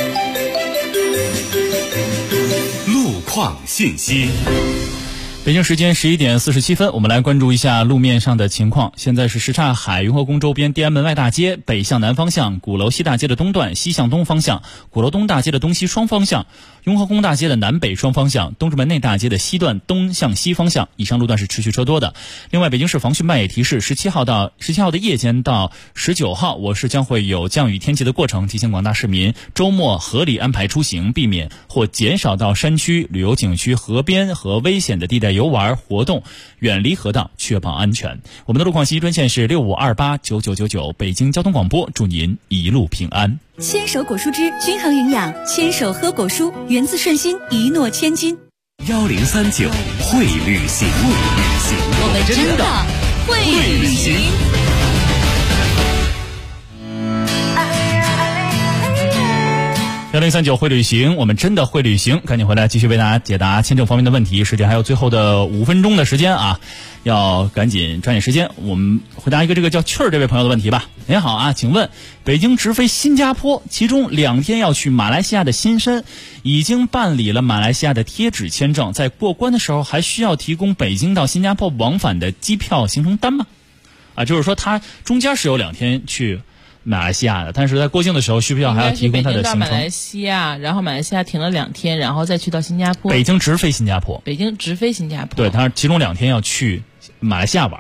路况信息。
北京时间11点47分，我们来关注一下路面上的情况。现在是什刹海雍和宫周边天安门外大街北向南方向，鼓楼西大街的东段西向东方向，鼓楼东大街的东西双方向，雍和宫大街的南北双方向，东直门内大街的西段东向西方向，以上路段是持续车多的。另外，北京市防汛办也提示，17号的夜间到19号，我市将会有降雨天气的过程，提醒广大市民周末合理安排出行，避免或减少到山区、旅游景区、河边和危险的地带游玩活动，远离河道，确保安全。我们的路况信息专线是65289999，北京交通广播，祝您一路平安。
牵手果蔬汁均衡营养，牵手喝果蔬，源自顺心，一诺千金。
1039会旅行，
我们真的会旅行。
1039 1039会旅行，我们真的会旅行，赶紧回来继续为大家解答签证方面的问题。时间还有最后的5分钟的时间啊，要赶紧抓紧时间。我们回答一个这个叫趣儿这位朋友的问题吧。您好啊，请问北京直飞新加坡，其中2天要去马来西亚的新山，已经办理了马来西亚的贴纸签证，在过关的时候还需要提供北京到新加坡往返的机票行程单吗？就是说他中间是有2天去马来西亚的，但是在过境的时候需不需要还要提供他的行程？
北京到马来西亚，然后马来西亚停了2天，然后再去到新加坡。
北京直飞新加坡。
北京直飞新加坡。
对，他其中2天要去马来西亚玩。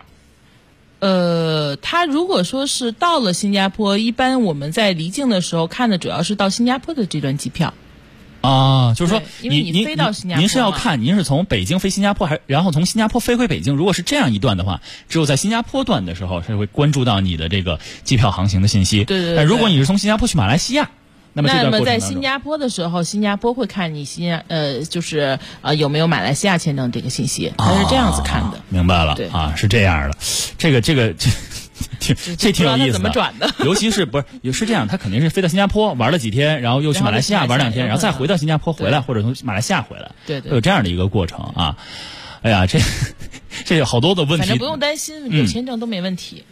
他如果说是到了新加坡，一般我们在离境的时候看的主要是到新加坡的这段机票。
就是说
你飞到新加坡，
您是要看您是从北京飞新加坡，然后从新加坡飞回北京。如果是这样一段的话，只有在新加坡段的时候是会关注到你的这个机票航行的信息。
对。
但如果你是从新加坡去马来西亚，那么
在新加坡的时候，新加坡会看你就是有没有马来西亚签证这个信息，它是这样子看的。
明白了是这样的，这挺有意思的。
怎么转的？
尤其是是这样，他肯定是飞到新加坡玩了几天，然后又去马来西亚玩2天，然后再回到新加坡回来，或者从马来西亚回来，
对，
有这样的一个过程啊。哎呀，这有好多的问题，
反正不用担心，有签证都没问题。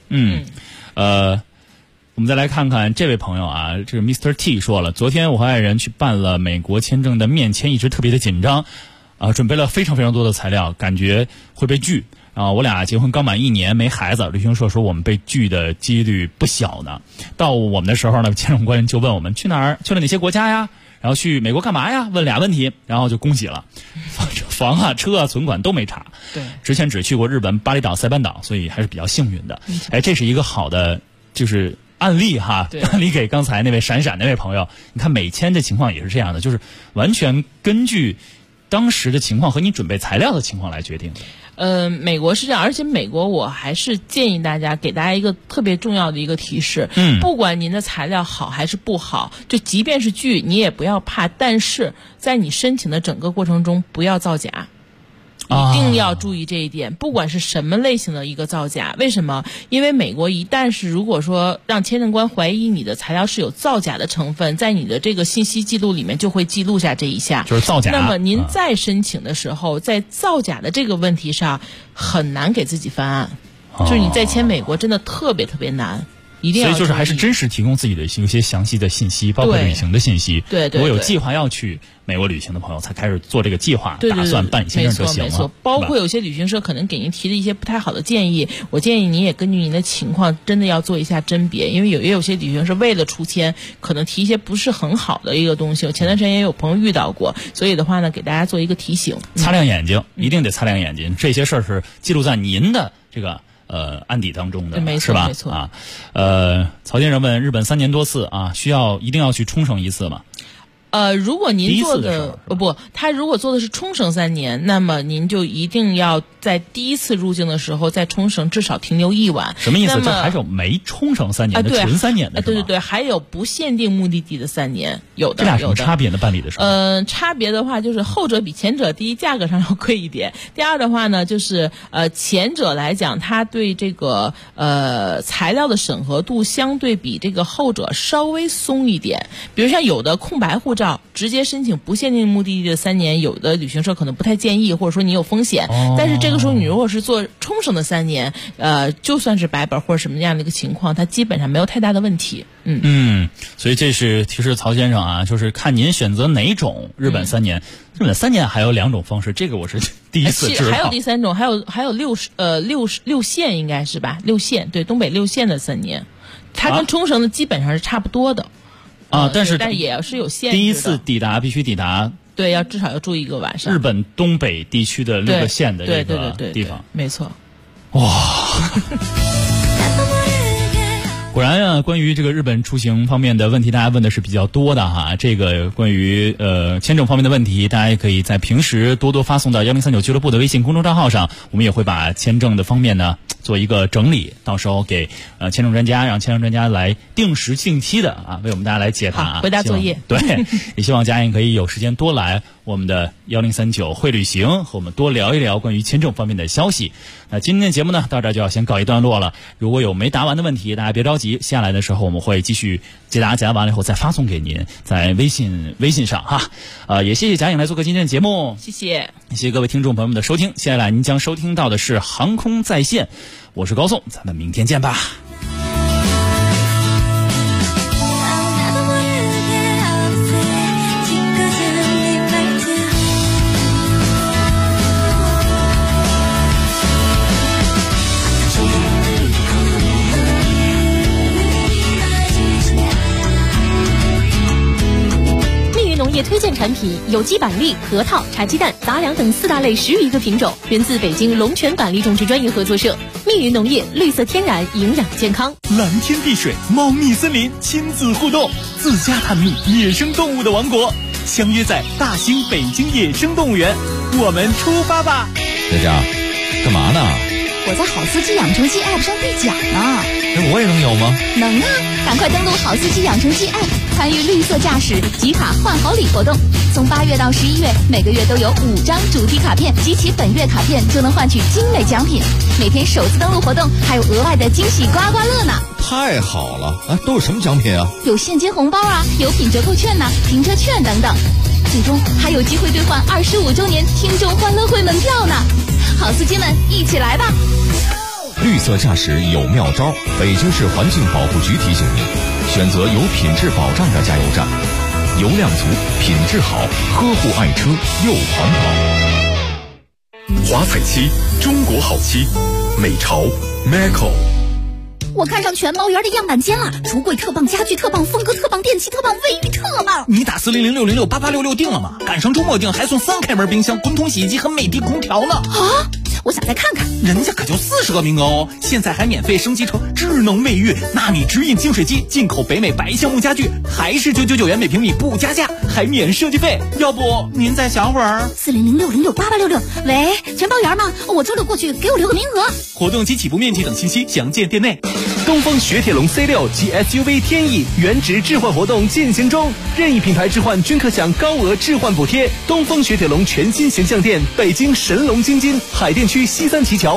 我们再来看看这位朋友啊，这个 Mr. T 说了，昨天我和爱人去办了美国签证的面签，一直特别的紧张准备了非常非常多的材料，感觉会被拒。我俩结婚刚满1年，没孩子，旅行社说我们被拒的几率不小呢。到我们的时候呢，签证官人就问我们去哪儿，去了哪些国家呀，然后去美国干嘛呀，问2问题，然后就恭喜了，房啊、车啊、存款都没查。
对，
之前只去过日本、巴厘岛、塞班岛，所以还是比较幸运的。这是一个好的就是案例哈，案例给刚才那位闪闪那位朋友，你看美签的情况也是这样的，就是完全根据当时的情况和你准备材料的情况来决定的。
美国是这样，而且美国我还是建议大家给大家一个特别重要的一个提示，不管您的材料好还是不好，就即便是拒你也不要怕，但是在你申请的整个过程中不要造假。一定要注意这一点，不管是什么类型的一个造假。为什么？因为美国一旦是如果说让签证官怀疑你的材料是有造假的成分，在你的这个信息记录里面就会记录下这一下，
就是造假。
那么您再申请的时候，在造假的这个问题上很难给自己翻案，就是你在签美国真的特别特别难。一定要，
所以就是还是真实提供自己的一些详细的信息，包括旅行的信息。
对，
如果有计划要去美国旅行的朋友，才开始做这个计划，打算办理签证就行了。
没错，包括有些旅行社可能给您提的一些不太好的建议，我建议您也根据您的情况，真的要做一下甄别，因为也有些旅行社为了出签，可能提一些不是很好的一个东西。我前段时间也有朋友遇到过，所以的话呢，给大家做一个提醒，
擦亮眼睛，一定得擦亮眼睛。这些事儿是记录在您的这个案底当中的，是吧？
没错啊。
曹先生问，日本3年多次啊，一定要去冲绳1次吗？
如果您做的他如果做的是冲绳3年，那么您就一定要在第一次入境的时候，在冲绳至少停留1晚。
什么意思？这还有没冲绳3年的纯3年的？
对，还有不限定目的地的3年，有的。
这俩什么差别呢？办理的时候？
差别的话就是后者比前者，第一价格上要贵一点，第二的话呢，就是前者来讲，它对这个材料的审核度相对比这个后者稍微松一点。比如像有的空白护照直接申请不限定目的地的3年，有的旅行社可能不太建议，或者说你有风险。但是这个时候你如果是做冲绳的3年，就算是白本或者什么样的一个情况，它基本上没有太大的问题。
所以这是提示曹先生啊，就是看您选择哪种。日本3年，日本3年还有2种方式，这个我是第一次知道。
还有第3种，还有六线应该是吧？6线，对，东北6线的3年，它跟冲绳的基本上是差不多的。
但是
也是有限制的。
第一次必须抵达，
对，至少要住1个晚上。
日本东北地区的6个县的这个地方，
没错。
哇！果然啊，关于这个日本出行方面的问题，大家问的是比较多的哈。这个关于签证方面的问题，大家也可以在平时多多发送到1039俱乐部的微信公众账号上，我们也会把签证的方面呢做一个整理，到时候给签证专家，让签证专家来定时定期的为我们大家来解答，
回答作业。
对，也希望家人可以有时间多来我们的1039会旅行，和我们多聊一聊关于签证方面的消息。那今天的节目呢，到这儿就要先告一段落了。如果有没答完的问题，大家别着急，下来的时候我们会继续解答，解答完了以后再发送给您，在微信上哈。也谢谢贾颖来做客今天的节目，
谢谢
各位听众朋友们的收听。接下来您将收听到的是航空在线，我是高颂，咱们明天见吧。
业推荐产品有机板栗、核桃、茶鸡蛋、杂粮等4大类10余个品种，源自北京龙泉板栗种植专业合作社。密云农业，绿色天然，营养健康。
蓝天碧水，茂密森林，亲子互动，自家探秘野生动物的王国，相约在大兴北京野生动物园，我们出发吧！
佳佳，干嘛呢？
我在好司机养成记 App 上兑奖呢。
我也能有吗？
能啊！赶快登录好司机养成记 App， 参与绿色驾驶集卡换好礼活动。从8月到11月，每个月都有5张主题卡片，集齐本月卡片就能换取精美奖品。每天首次登录活动还有额外的惊喜刮刮乐呢！
太好了啊！都有什么奖品啊？
有现金红包啊，有品折扣券呐、停车券等等。最终还有机会兑换25周年听众欢乐会门票呢！好司机们，一起来吧！
绿色驾驶有妙招，北京市环境保护局提醒您，选择有品质保障的加油站，油量足，品质好，呵护爱车又环保。
华彩漆，中国好漆，美潮 Macco。
我看上全毛园的样板间了，橱柜特棒，家具特棒，风格特棒，电器特棒，卫浴特棒。
你打400-606-8866订了吗？赶上周末订还送3开门冰箱、滚筒洗衣机和美的空调呢。
啊！我想再看看，
人家可就40个名额哦！现在还免费升级成智能卫浴，纳米直饮净水机，进口北美白橡木家具，还是999元每平米不加价，还免设计费。要不您再想会儿
？400-606-8866。喂，全包园吗？我周六过去，给我留个名额。
活动及起步面积等信息详见店内。
东风雪铁龙 C6 及 SUV 天翼原值置换活动进行中，任意品牌置换均可享高额置换补贴。东风雪铁龙全新形象店，北京神龙京津海淀区西三旗桥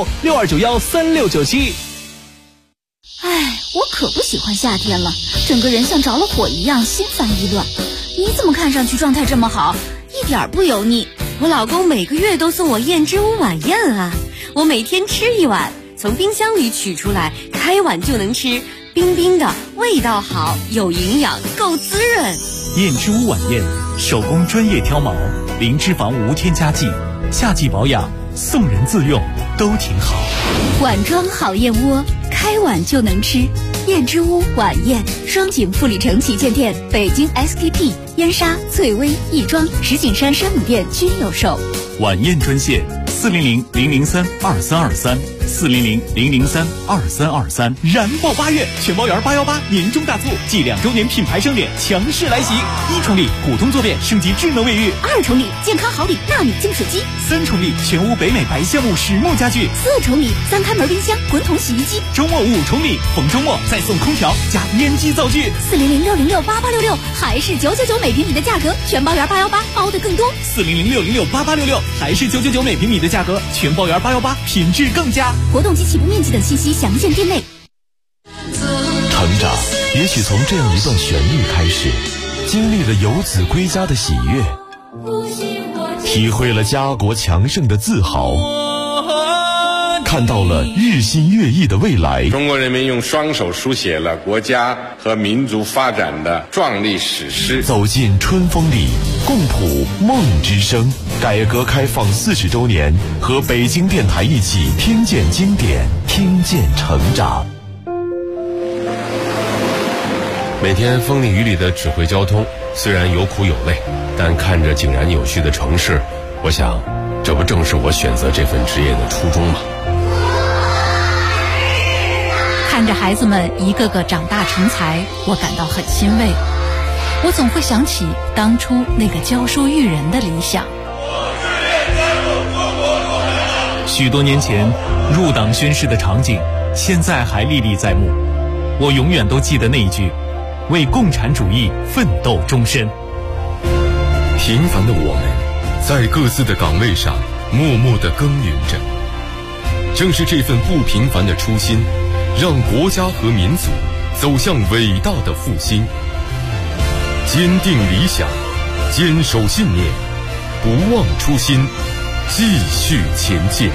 62913697。
哎，我可不喜欢夏天了，整个人像着了火一样，心烦意乱。你怎么看上去状态这么好，一点不油腻？
我老公每个月都送我燕之屋晚宴啊，我每天吃1碗，从冰箱里取出来，开碗就能吃，冰冰的，味道好，有营养，够滋润。
燕之屋晚宴，手工专业挑毛，零脂肪无添加剂，夏季保养，送人自用都挺好。
碗装好燕窝，开碗就能吃。燕之屋晚宴，双井富里城旗舰店、北京 SKP、燕莎、翠微、亦庄、石景山山姆店均有售。
晚宴专线400-003-2323，400-003-2323。燃爆8月，全包园818年终大促暨2周年品牌盛典强势来袭！1重礼普通坐便升级智能卫浴
，2重礼健康好礼纳米净水机
，3重礼全屋北美白橡木实木家具
，4重礼3开门冰箱、滚筒洗衣机。
周末5重礼，逢周末再送空调加烟机灶具。
400-606-8866，还是999每平米的价格，全包园818包的更多。
400-606-8866，还是999每平米的价格，全包园818品质更佳。
活动及起步面积等信息详见店内。
成长也许从这样一段旋律开始，经历了游子归家的喜悦，体会了家国强盛的自豪，看到了日新月异的未来。
中国人民用双手书写了国家和民族发展的壮丽史诗。
走进春风里，共谱梦之声。改革开放40周年，和北京电台一起听见经典，听见成长。
每天风里雨里的指挥交通，虽然有苦有累，但看着井然有序的城市，我想这不正是我选择这份职业的初衷吗？
看着孩子们一个个长大成才，我感到很欣慰。我总会想起当初那个教书育人的理想。
许多年前入党宣誓的场景，现在还历历在目。我永远都记得那一句：为共产主义奋斗终身。
平凡的我们
在各自的岗位上默默地耕耘着。正是这份不平凡的初心，让国家和民族走向伟大的复兴。坚定理想，坚守信念，不忘初心，继续前进。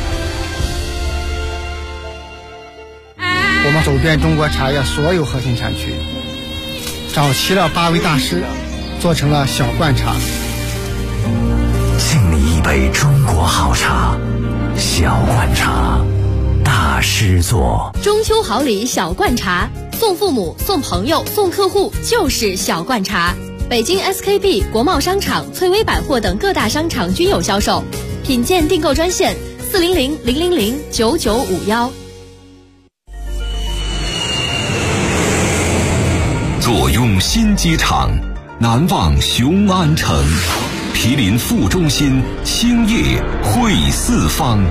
我们走遍中国茶叶所有核心产区，找齐了8位大师，做成了小罐茶。
敬你一杯中国好茶，小罐茶，大师做。
中秋好礼小罐茶，送父母、送朋友、送客户就是小罐茶。北京 SKP、国贸商场、翠微百货等各大商场均有销售。品鉴订购专线400-000-9951。
坐拥新机场，难忘雄安城。毗邻副中心，兴业汇四方。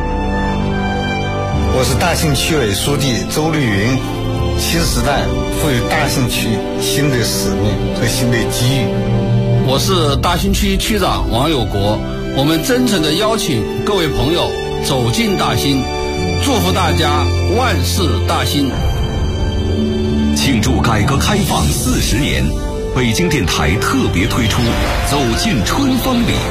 我是大兴区委书记周绿云。新时代赋予大兴区新的使命和新的机遇。
我是大兴区区长王有国。我们真诚地邀请各位朋友走进大兴，祝福大家万事大兴。
庆祝改革开放40年，北京电台特别推出《走进春风里》